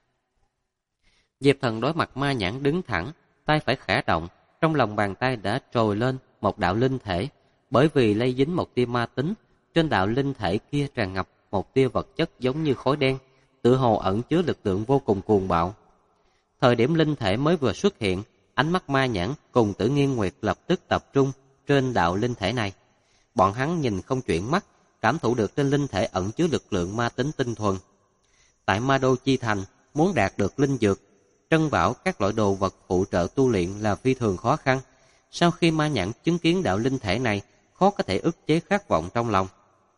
Diệp Thần đối mặt Ma Nhãn đứng thẳng, tay phải khẽ động, trong lòng bàn tay đã trồi lên một đạo linh thể, bởi vì lây dính một tia ma tính, trên đạo linh thể kia tràn ngập một tia vật chất giống như khói đen, tựa hồ ẩn chứa lực lượng vô cùng cuồng bạo. Thời điểm linh thể mới vừa xuất hiện, ánh mắt Ma Nhãn cùng Tử Nghiên Nguyệt lập tức tập trung trên đạo linh thể này. Bọn hắn nhìn không chuyển mắt, cảm thụ được trên linh thể ẩn chứa lực lượng ma tính tinh thuần. Tại Ma Đô Chi Thành, muốn đạt được linh dược, trân bảo các loại đồ vật phụ trợ tu luyện là phi thường khó khăn. Sau khi Ma Nhãn chứng kiến đạo linh thể này, khó có thể ức chế khát vọng trong lòng.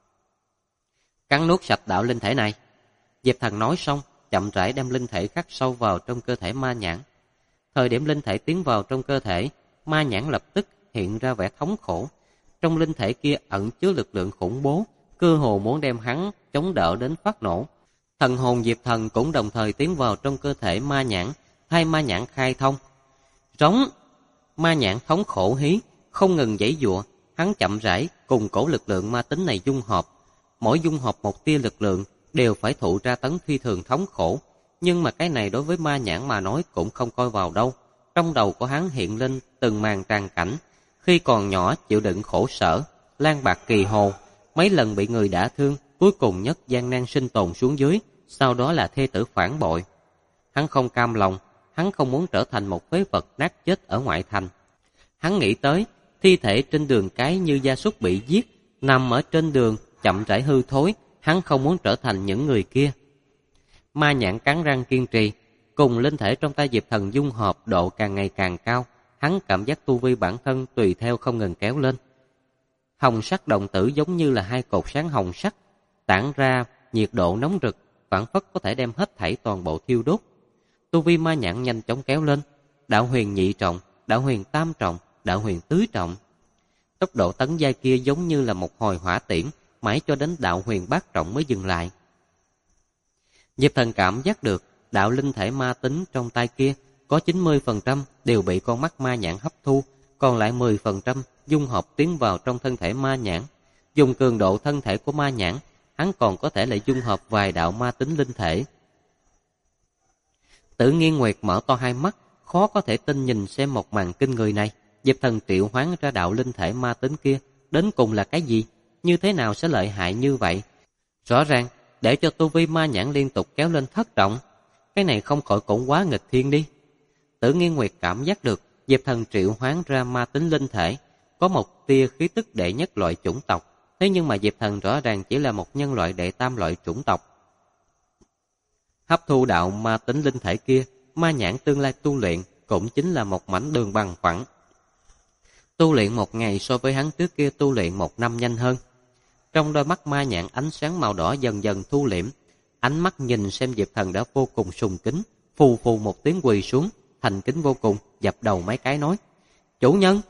Cắn nuốt sạch đạo linh thể này. Diệp Thần nói xong, chậm rãi đem linh thể khắc sâu vào trong cơ thể Ma Nhãn. Thời điểm linh thể tiến vào trong cơ thể, Ma Nhãn lập tức hiện ra vẻ thống khổ. Trong linh thể kia ẩn chứa lực lượng khủng bố, cơ hồ muốn đem hắn chống đỡ đến phát nổ. Thần hồn Diệp Thần cũng đồng thời tiến vào trong cơ thể Ma Nhãn, thay Ma Nhãn khai thông. Rống! Ma Nhãn thống khổ hí, không ngừng giãy giụa, hắn chậm rãi cùng cổ lực lượng ma tính này dung hợp. Mỗi dung hợp một tia lực lượng đều phải thụ tra tấn phi thường thống khổ, nhưng mà cái này đối với Ma Nhãn mà nói cũng không coi vào đâu. Trong đầu của hắn hiện lên từng màn tràn cảnh, khi còn nhỏ chịu đựng khổ sở, lang bạc kỳ hồ, mấy lần bị người đả thương, cuối cùng nhất gian nan sinh tồn xuống dưới, sau đó là thê tử phản bội. Hắn không cam lòng, hắn không muốn trở thành một phế vật nát chết ở ngoại thành. Hắn nghĩ tới thi thể trên đường cái như gia súc bị giết, nằm ở trên đường chậm rãi hư thối, hắn không muốn trở thành những người kia. Ma Nhãn cắn răng kiên trì, cùng linh thể trong tay Diệp Thần dung hợp độ càng ngày càng cao, hắn cảm giác tu vi bản thân tùy theo không ngừng kéo lên. Hồng sắc đồng tử giống như là hai cột sáng hồng sắc, tản ra nhiệt độ nóng rực, phảng phất có thể đem hết thảy toàn bộ thiêu đốt. Tu vi Ma Nhãn nhanh chóng kéo lên, đạo huyền nhị trọng, đạo huyền tam trọng, đạo huyền tứ trọng. Tốc độ tấn giai kia giống như là một hồi hỏa tiễn, mãi cho đến đạo huyền bát trọng mới dừng lại. Diệp Thần cảm giác được đạo linh thể ma tính trong tay kia có 90% đều bị con mắt Ma Nhãn hấp thu, còn lại 10% dung hợp tiến vào trong thân thể Ma Nhãn. Dùng cường độ thân thể của Ma Nhãn, hắn còn có thể lại dung hợp vài đạo ma tính linh thể. Tử Nghiên Nguyệt mở to hai mắt, khó có thể tin nhìn xem một màn kinh người này. Diệp Thần triệu hoán ra đạo linh thể ma tính kia, đến cùng là cái gì? Như thế nào sẽ lợi hại như vậy? Rõ ràng, để cho tu vi Ma Nhãn liên tục kéo lên thất trọng, cái này không khỏi cũng quá nghịch thiên đi. Tử Nghiên Nguyệt cảm giác được Diệp Thần triệu hoán ra ma tính linh thể, có một tia khí tức đệ nhất loại chủng tộc, thế nhưng mà Diệp Thần rõ ràng chỉ là một nhân loại đệ tam loại chủng tộc. Hấp thu đạo ma tính linh thể kia, Ma Nhãn tương lai tu luyện cũng chính là một mảnh đường bằng phẳng. Tu luyện một ngày so với hắn trước kia tu luyện 1 năm nhanh hơn. Trong đôi mắt Ma Nhãn ánh sáng màu đỏ dần dần thu liễm, ánh mắt nhìn xem Diệp Thần đã vô cùng sùng kính, phù phù một tiếng quỳ xuống, thành kính vô cùng, dập đầu mấy cái nói: "Chủ nhân!"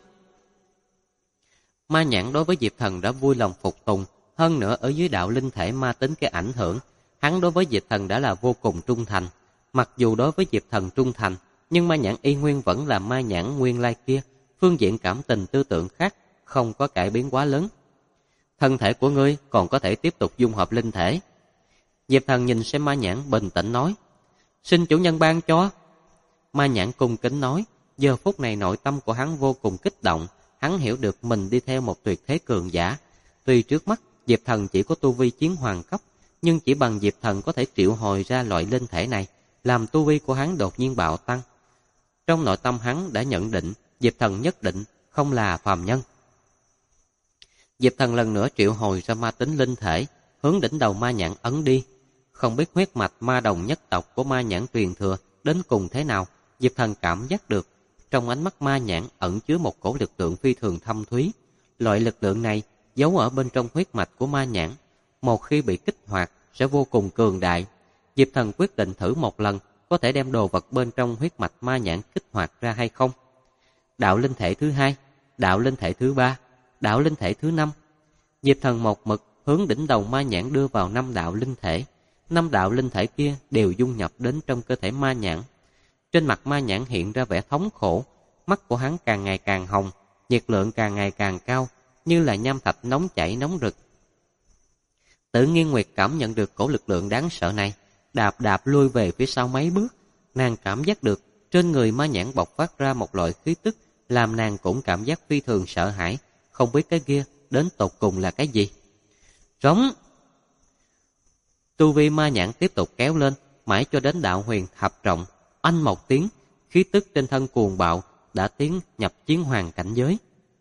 Ma Nhãn đối với Diệp Thần đã vui lòng phục tùng, hơn nữa ở dưới đạo linh thể ma tính cái ảnh hưởng, hắn đối với Diệp Thần đã là vô cùng trung thành. Mặc dù đối với Diệp Thần trung thành, nhưng Ma Nhãn y nguyên vẫn là Ma Nhãn nguyên lai kia, phương diện cảm tình tư tưởng khác, không có cải biến quá lớn. "Thân thể của ngươi còn có thể tiếp tục dung hợp linh thể." Diệp Thần nhìn xem Ma Nhãn bình tĩnh nói: "Xin chủ nhân ban cho." Ma Nhãn cung kính nói, giờ phút này nội tâm của hắn vô cùng kích động, hắn hiểu được mình đi theo một tuyệt thế cường giả. Tuy trước mắt Diệp Thần chỉ có tu vi chiến hoàng cấp, nhưng chỉ bằng Diệp Thần có thể triệu hồi ra loại linh thể này, làm tu vi của hắn đột nhiên bạo tăng. Trong nội tâm hắn đã nhận định Diệp Thần nhất định không là phàm nhân. Diệp Thần lần nữa triệu hồi ra ma tính linh thể, hướng đỉnh đầu Ma Nhãn ấn đi. Không biết huyết mạch ma đồng nhất tộc của Ma Nhãn truyền thừa đến cùng thế nào, Diệp Thần cảm giác được trong ánh mắt Ma Nhãn ẩn chứa một cổ lực lượng phi thường thâm thúy. Loại lực lượng này giấu ở bên trong huyết mạch của Ma Nhãn, một khi bị kích hoạt sẽ vô cùng cường đại. Diệp Thần quyết định thử một lần có thể đem đồ vật bên trong huyết mạch Ma Nhãn kích hoạt ra hay không. Đạo linh thể thứ 2, đạo linh thể thứ 3, đạo linh thể thứ 5. Diệp Thần một mực hướng đỉnh đầu Ma Nhãn đưa vào 5 đạo linh thể. 5 đạo linh thể kia đều dung nhập đến trong cơ thể Ma Nhãn. Trên mặt Ma Nhãn hiện ra vẻ thống khổ, mắt của hắn càng ngày càng hồng, nhiệt lượng càng ngày càng cao, như là nham thạch nóng chảy nóng rực. Tự Nhiên Nguyệt cảm nhận được cổ lực lượng đáng sợ này, đạp đạp lui về phía sau mấy bước. Nàng cảm giác được trên người Ma Nhãn bộc phát ra một loại khí tức, làm nàng cũng cảm giác phi thường sợ hãi, không biết cái kia đến tột cùng là cái gì. Rống! Tu vi Ma Nhãn tiếp tục kéo lên, mãi cho đến đạo huyền thập trọng, oanh một tiếng, khí tức trên thân cuồng bạo đã tiến nhập chiến hoàng cảnh giới.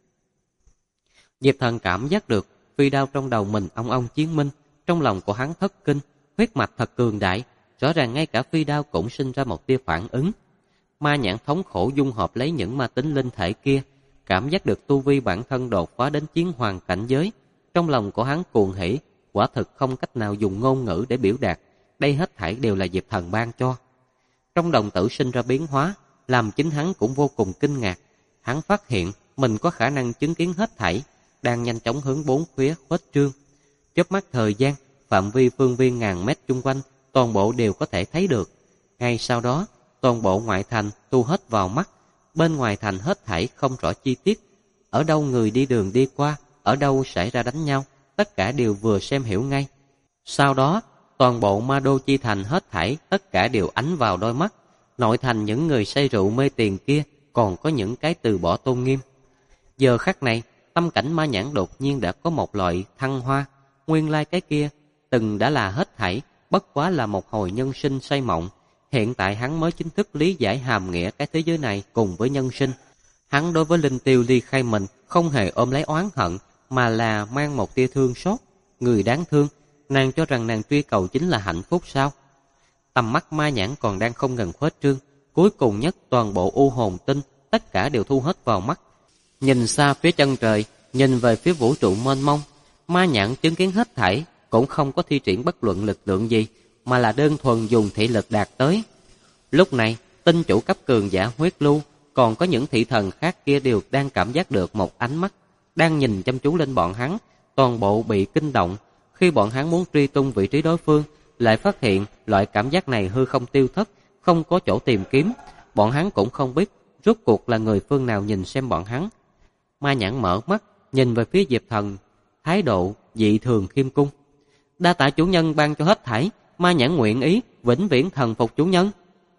Diệp Thần cảm giác được phi đao trong đầu mình ong ong chiến minh, trong lòng của hắn thất kinh, huyết mạch thật cường đại, rõ ràng ngay cả phi đao cũng sinh ra một tia phản ứng. Ma Nhãn thống khổ dung hợp lấy những ma tính linh thể kia, cảm giác được tu vi bản thân đột phá đến chiến hoàng cảnh giới, trong lòng của hắn cuồng hỉ, quả thực không cách nào dùng ngôn ngữ để biểu đạt, đây hết thảy đều là Diệp Thần ban cho. Trong đồng tử sinh ra biến hóa, làm chính hắn cũng vô cùng kinh ngạc. Hắn phát hiện mình có khả năng chứng kiến hết thảy, đang nhanh chóng hướng bốn phía khuếch trương. Chớp mắt thời gian, phạm vi phương viên ngàn mét chung quanh, toàn bộ đều có thể thấy được. Ngay sau đó, toàn bộ ngoại thành thu hết vào mắt, bên ngoài thành hết thảy không rõ chi tiết. Ở đâu người đi đường đi qua, ở đâu xảy ra đánh nhau, tất cả đều vừa xem hiểu ngay. Sau đó, toàn bộ Ma Đô chi thành hết thảy, tất cả đều ánh vào đôi mắt. Nội thành những người say rượu mê tiền kia, còn có những cái từ bỏ tôn nghiêm. Giờ khắc này, tâm cảnh Ma Nhãn đột nhiên đã có một loại thăng hoa. Nguyên lai cái kia từng đã là hết thảy, bất quá là một hồi nhân sinh say mộng. Hiện tại hắn mới chính thức lý giải hàm nghĩa cái thế giới này cùng với nhân sinh. Hắn đối với Linh Tiêu ly khai mình không hề ôm lấy oán hận, mà là mang một tia thương xót. Người đáng thương, nàng cho rằng nàng truy cầu chính là hạnh phúc sao? Tầm mắt Ma Nhãn còn đang không ngừng khuếch trương, cuối cùng nhất toàn bộ u hồn tinh tất cả đều thu hết vào mắt. Nhìn xa phía chân trời, nhìn về phía vũ trụ mênh mông, Ma Nhãn chứng kiến hết thảy, cũng không có thi triển bất luận lực lượng gì, mà là đơn thuần dùng thị lực đạt tới. Lúc này, tinh chủ cấp cường giả Huyết Lưu, còn có những thị thần khác kia đều đang cảm giác được một ánh mắt, đang nhìn chăm chú lên bọn hắn, toàn bộ bị kinh động. Khi bọn hắn muốn truy tung vị trí đối phương, lại phát hiện loại cảm giác này hư không tiêu thất, không có chỗ tìm kiếm. Bọn hắn cũng không biết rốt cuộc là người phương nào nhìn xem bọn hắn. Ma Nhãn mở mắt, nhìn về phía Diệp Thần, thái độ dị thường khiêm cung. Đa tạ chủ nhân ban cho hết thảy, Ma Nhãn nguyện ý vĩnh viễn thần phục chủ nhân.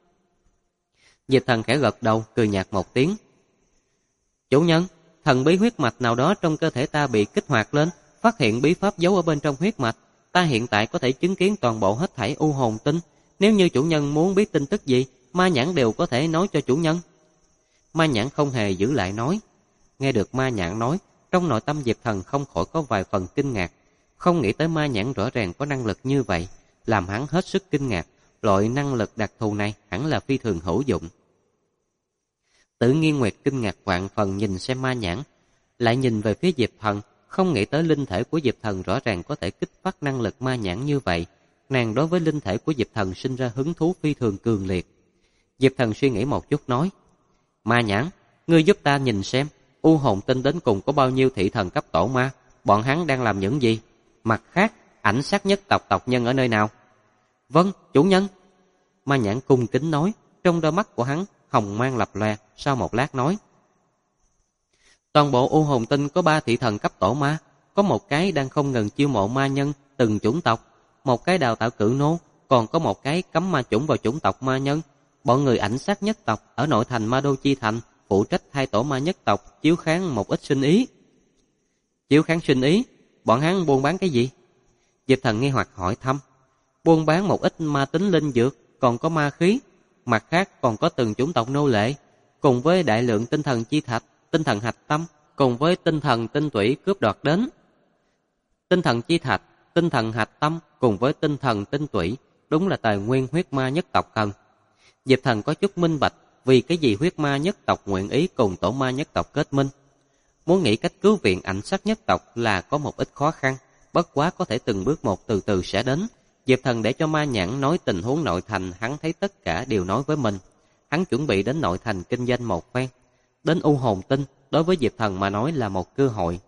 Diệp Thần khẽ gật đầu, cười nhạt một tiếng. Chủ nhân, thần bí huyết mạch nào đó trong cơ thể ta bị kích hoạt lên, phát hiện bí pháp giấu ở bên trong huyết mạch. Ta hiện tại có thể chứng kiến toàn bộ hết thảy u hồn tinh. Nếu như chủ nhân muốn biết tin tức gì, Ma Nhãn đều có thể nói cho chủ nhân. Ma Nhãn không hề giữ lại nói. Nghe được Ma Nhãn nói, trong nội tâm Diệp Thần không khỏi có vài phần kinh ngạc. Không nghĩ tới Ma Nhãn rõ ràng có năng lực như vậy, làm hắn hết sức kinh ngạc. Loại năng lực đặc thù này hẳn là phi thường hữu dụng. Tự Nhiên Nguyệt kinh ngạc vạn phần nhìn xem Ma Nhãn. lại nhìn về phía Diệp Thần, không nghĩ tới linh thể của Diệp Thần rõ ràng có thể kích phát năng lực ma nhãn như vậy. Nàng đối với linh thể của Diệp Thần sinh ra hứng thú phi thường cường liệt. Diệp Thần suy nghĩ một chút nói, ma nhãn, ngươi giúp ta nhìn xem, U Hồn Tinh đến cùng có bao nhiêu thị thần cấp tổ ma, bọn hắn đang làm những gì? Mặt khác, ảnh sát nhất tộc tộc nhân ở nơi nào? Vâng, chủ nhân. Ma nhãn cung kính nói, trong đôi mắt của hắn hồng mang lập lòe, sau một lát nói, toàn bộ U Hồn Tinh có 3 thị thần cấp tổ ma, có một cái đang không ngừng chiêu mộ ma nhân từng chủng tộc, một cái đào tạo cự nô, còn có một cái cắm ma chủng vào chủng tộc ma nhân. Bọn người ảnh sát nhất tộc ở nội thành Ma Đô Chi Thành phụ trách 2 tổ ma nhất tộc chiếu kháng một ít sinh ý. Chiếu kháng sinh ý? Bọn hắn buôn bán cái gì? Diệp Thần nghi hoặc hỏi thăm. Buôn bán một ít ma tính linh dược, còn có ma khí. Mặt khác còn có từng chủng tộc nô lệ, cùng với đại lượng tinh thần chi thạch, tinh thần hạch tâm, cùng với tinh thần tinh tủy cướp đoạt đến. Tinh thần chi thạch, tinh thần hạch tâm cùng với tinh thần tinh tủy, đúng là tài nguyên huyết ma nhất tộc cần. Diệp Thần có chút minh bạch vì cái gì huyết ma nhất tộc nguyện ý cùng tổ ma nhất tộc kết minh. Muốn nghĩ cách cứu viện ảnh sát nhất tộc là có một ít khó khăn, bất quá có thể từng bước một từ từ sẽ đến. Diệp Thần để cho ma nhãn nói tình huống nội thành, hắn thấy tất cả đều nói với mình. Hắn chuẩn bị đến nội thành kinh doanh một phen. Đến U Hồn Tinh, đối với Diệp Thần mà nói là một cơ hội.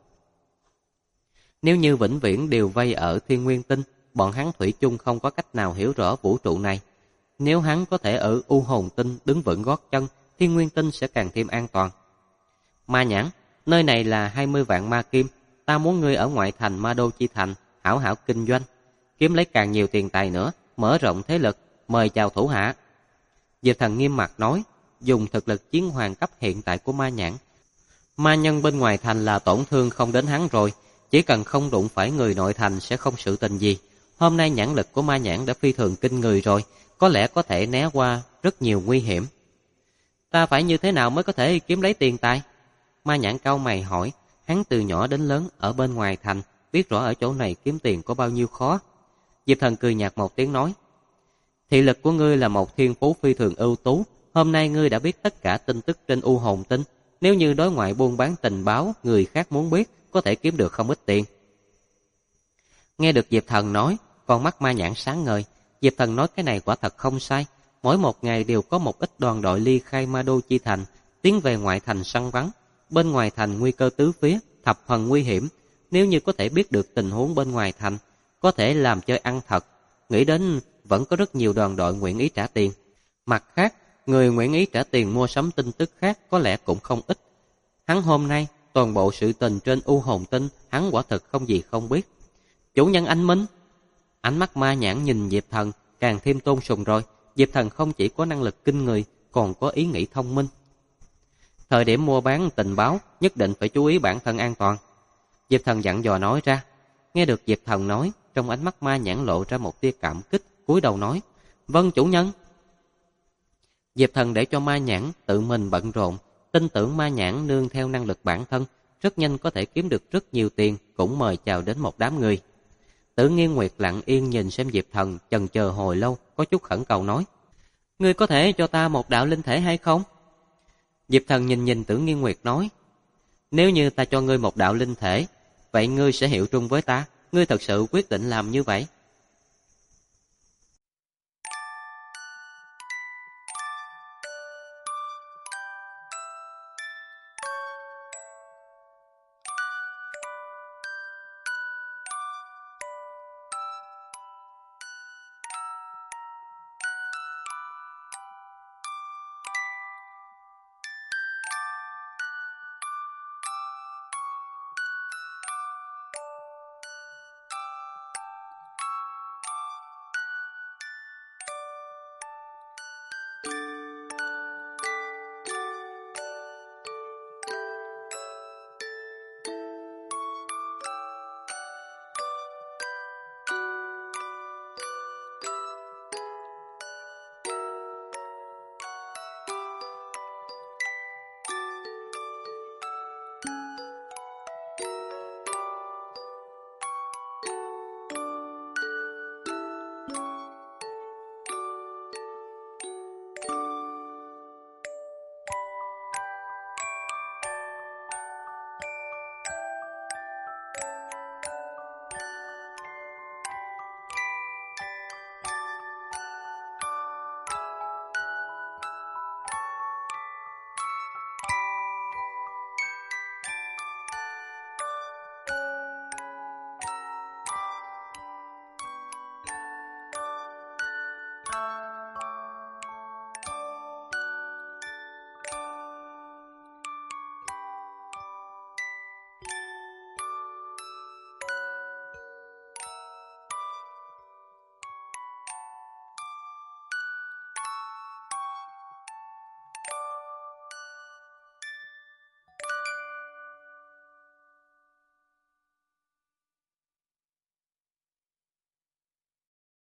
Nếu như vĩnh viễn đều vây ở Thiên Nguyên Tinh, bọn hắn thủy chung không có cách nào hiểu rõ vũ trụ này. Nếu hắn có thể ở U Hồn Tinh đứng vững gót chân, Thiên Nguyên Tinh sẽ càng thêm an toàn. Ma nhãn, nơi này là 20 vạn ma kim, ta muốn ngươi ở ngoại thành Ma Đô Chi Thành, hảo hảo kinh doanh, kiếm lấy càng nhiều tiền tài nữa, mở rộng thế lực, mời chào thủ hạ. Diệp Thần nghiêm mặt nói, dùng thực lực chiến hoàng cấp hiện tại của ma nhãn. Ma nhân bên ngoài thành là tổn thương không đến hắn rồi, chỉ cần không đụng phải người nội thành sẽ không sự tình gì. Hôm nay nhãn lực của ma nhãn đã phi thường kinh người rồi, có lẽ có thể né qua rất nhiều nguy hiểm. Ta phải như thế nào mới có thể kiếm lấy tiền tài? Ma nhãn cau mày hỏi, hắn từ nhỏ đến lớn ở bên ngoài thành, biết rõ ở chỗ này kiếm tiền có bao nhiêu khó. Diệp Thần cười nhạt một tiếng nói, thị lực của ngươi là một thiên phú phi thường ưu tú, hôm nay ngươi đã biết tất cả tin tức trên U Hồn Tinh, nếu như đối ngoại buôn bán tình báo người khác muốn biết, có thể kiếm được không ít tiền. Nghe được Diệp Thần nói, con mắt ma nhãn sáng ngời. Diệp Thần nói cái này quả thật không sai, mỗi một ngày đều có một ít đoàn đội ly khai Ma Đô Chi Thành, tiến về ngoại thành săn bắn. Bên ngoài thành nguy cơ tứ phía, thập phần nguy hiểm, nếu như có thể biết được tình huống bên ngoài thành, có thể làm chơi ăn thật. Nghĩ đến vẫn có rất nhiều đoàn đội nguyện ý trả tiền. Mặt khác, người nguyện ý trả tiền mua sắm tin tức khác có lẽ cũng không ít. Hắn hôm nay, toàn bộ sự tình trên U Hồn Tinh, hắn quả thật không gì không biết. Chủ nhân anh Minh. Ánh mắt ma nhãn nhìn Diệp Thần càng thêm tôn sùng rồi. Diệp Thần không chỉ có năng lực kinh người, còn có ý nghĩ thông minh. Thời điểm mua bán tình báo, nhất định phải chú ý bản thân an toàn. Diệp Thần dặn dò nói ra. Nghe được Diệp Thần nói, trong ánh mắt ma nhãn lộ ra một tia cảm kích, cúi đầu nói, vâng chủ nhân. Diệp Thần để cho ma nhãn tự mình bận rộn, tin tưởng ma nhãn nương theo năng lực bản thân, rất nhanh có thể kiếm được rất nhiều tiền, cũng mời chào đến một đám người. Tử Nghiên Nguyệt lặng yên nhìn xem Diệp Thần, chần chờ hồi lâu, có chút khẩn cầu nói, ngươi có thể cho ta một đạo linh thể hay không? Diệp Thần nhìn Tử Nghiên Nguyệt nói, nếu như ta cho ngươi một đạo linh thể, vậy ngươi sẽ hiệu trung với ta, ngươi thật sự quyết định làm như vậy?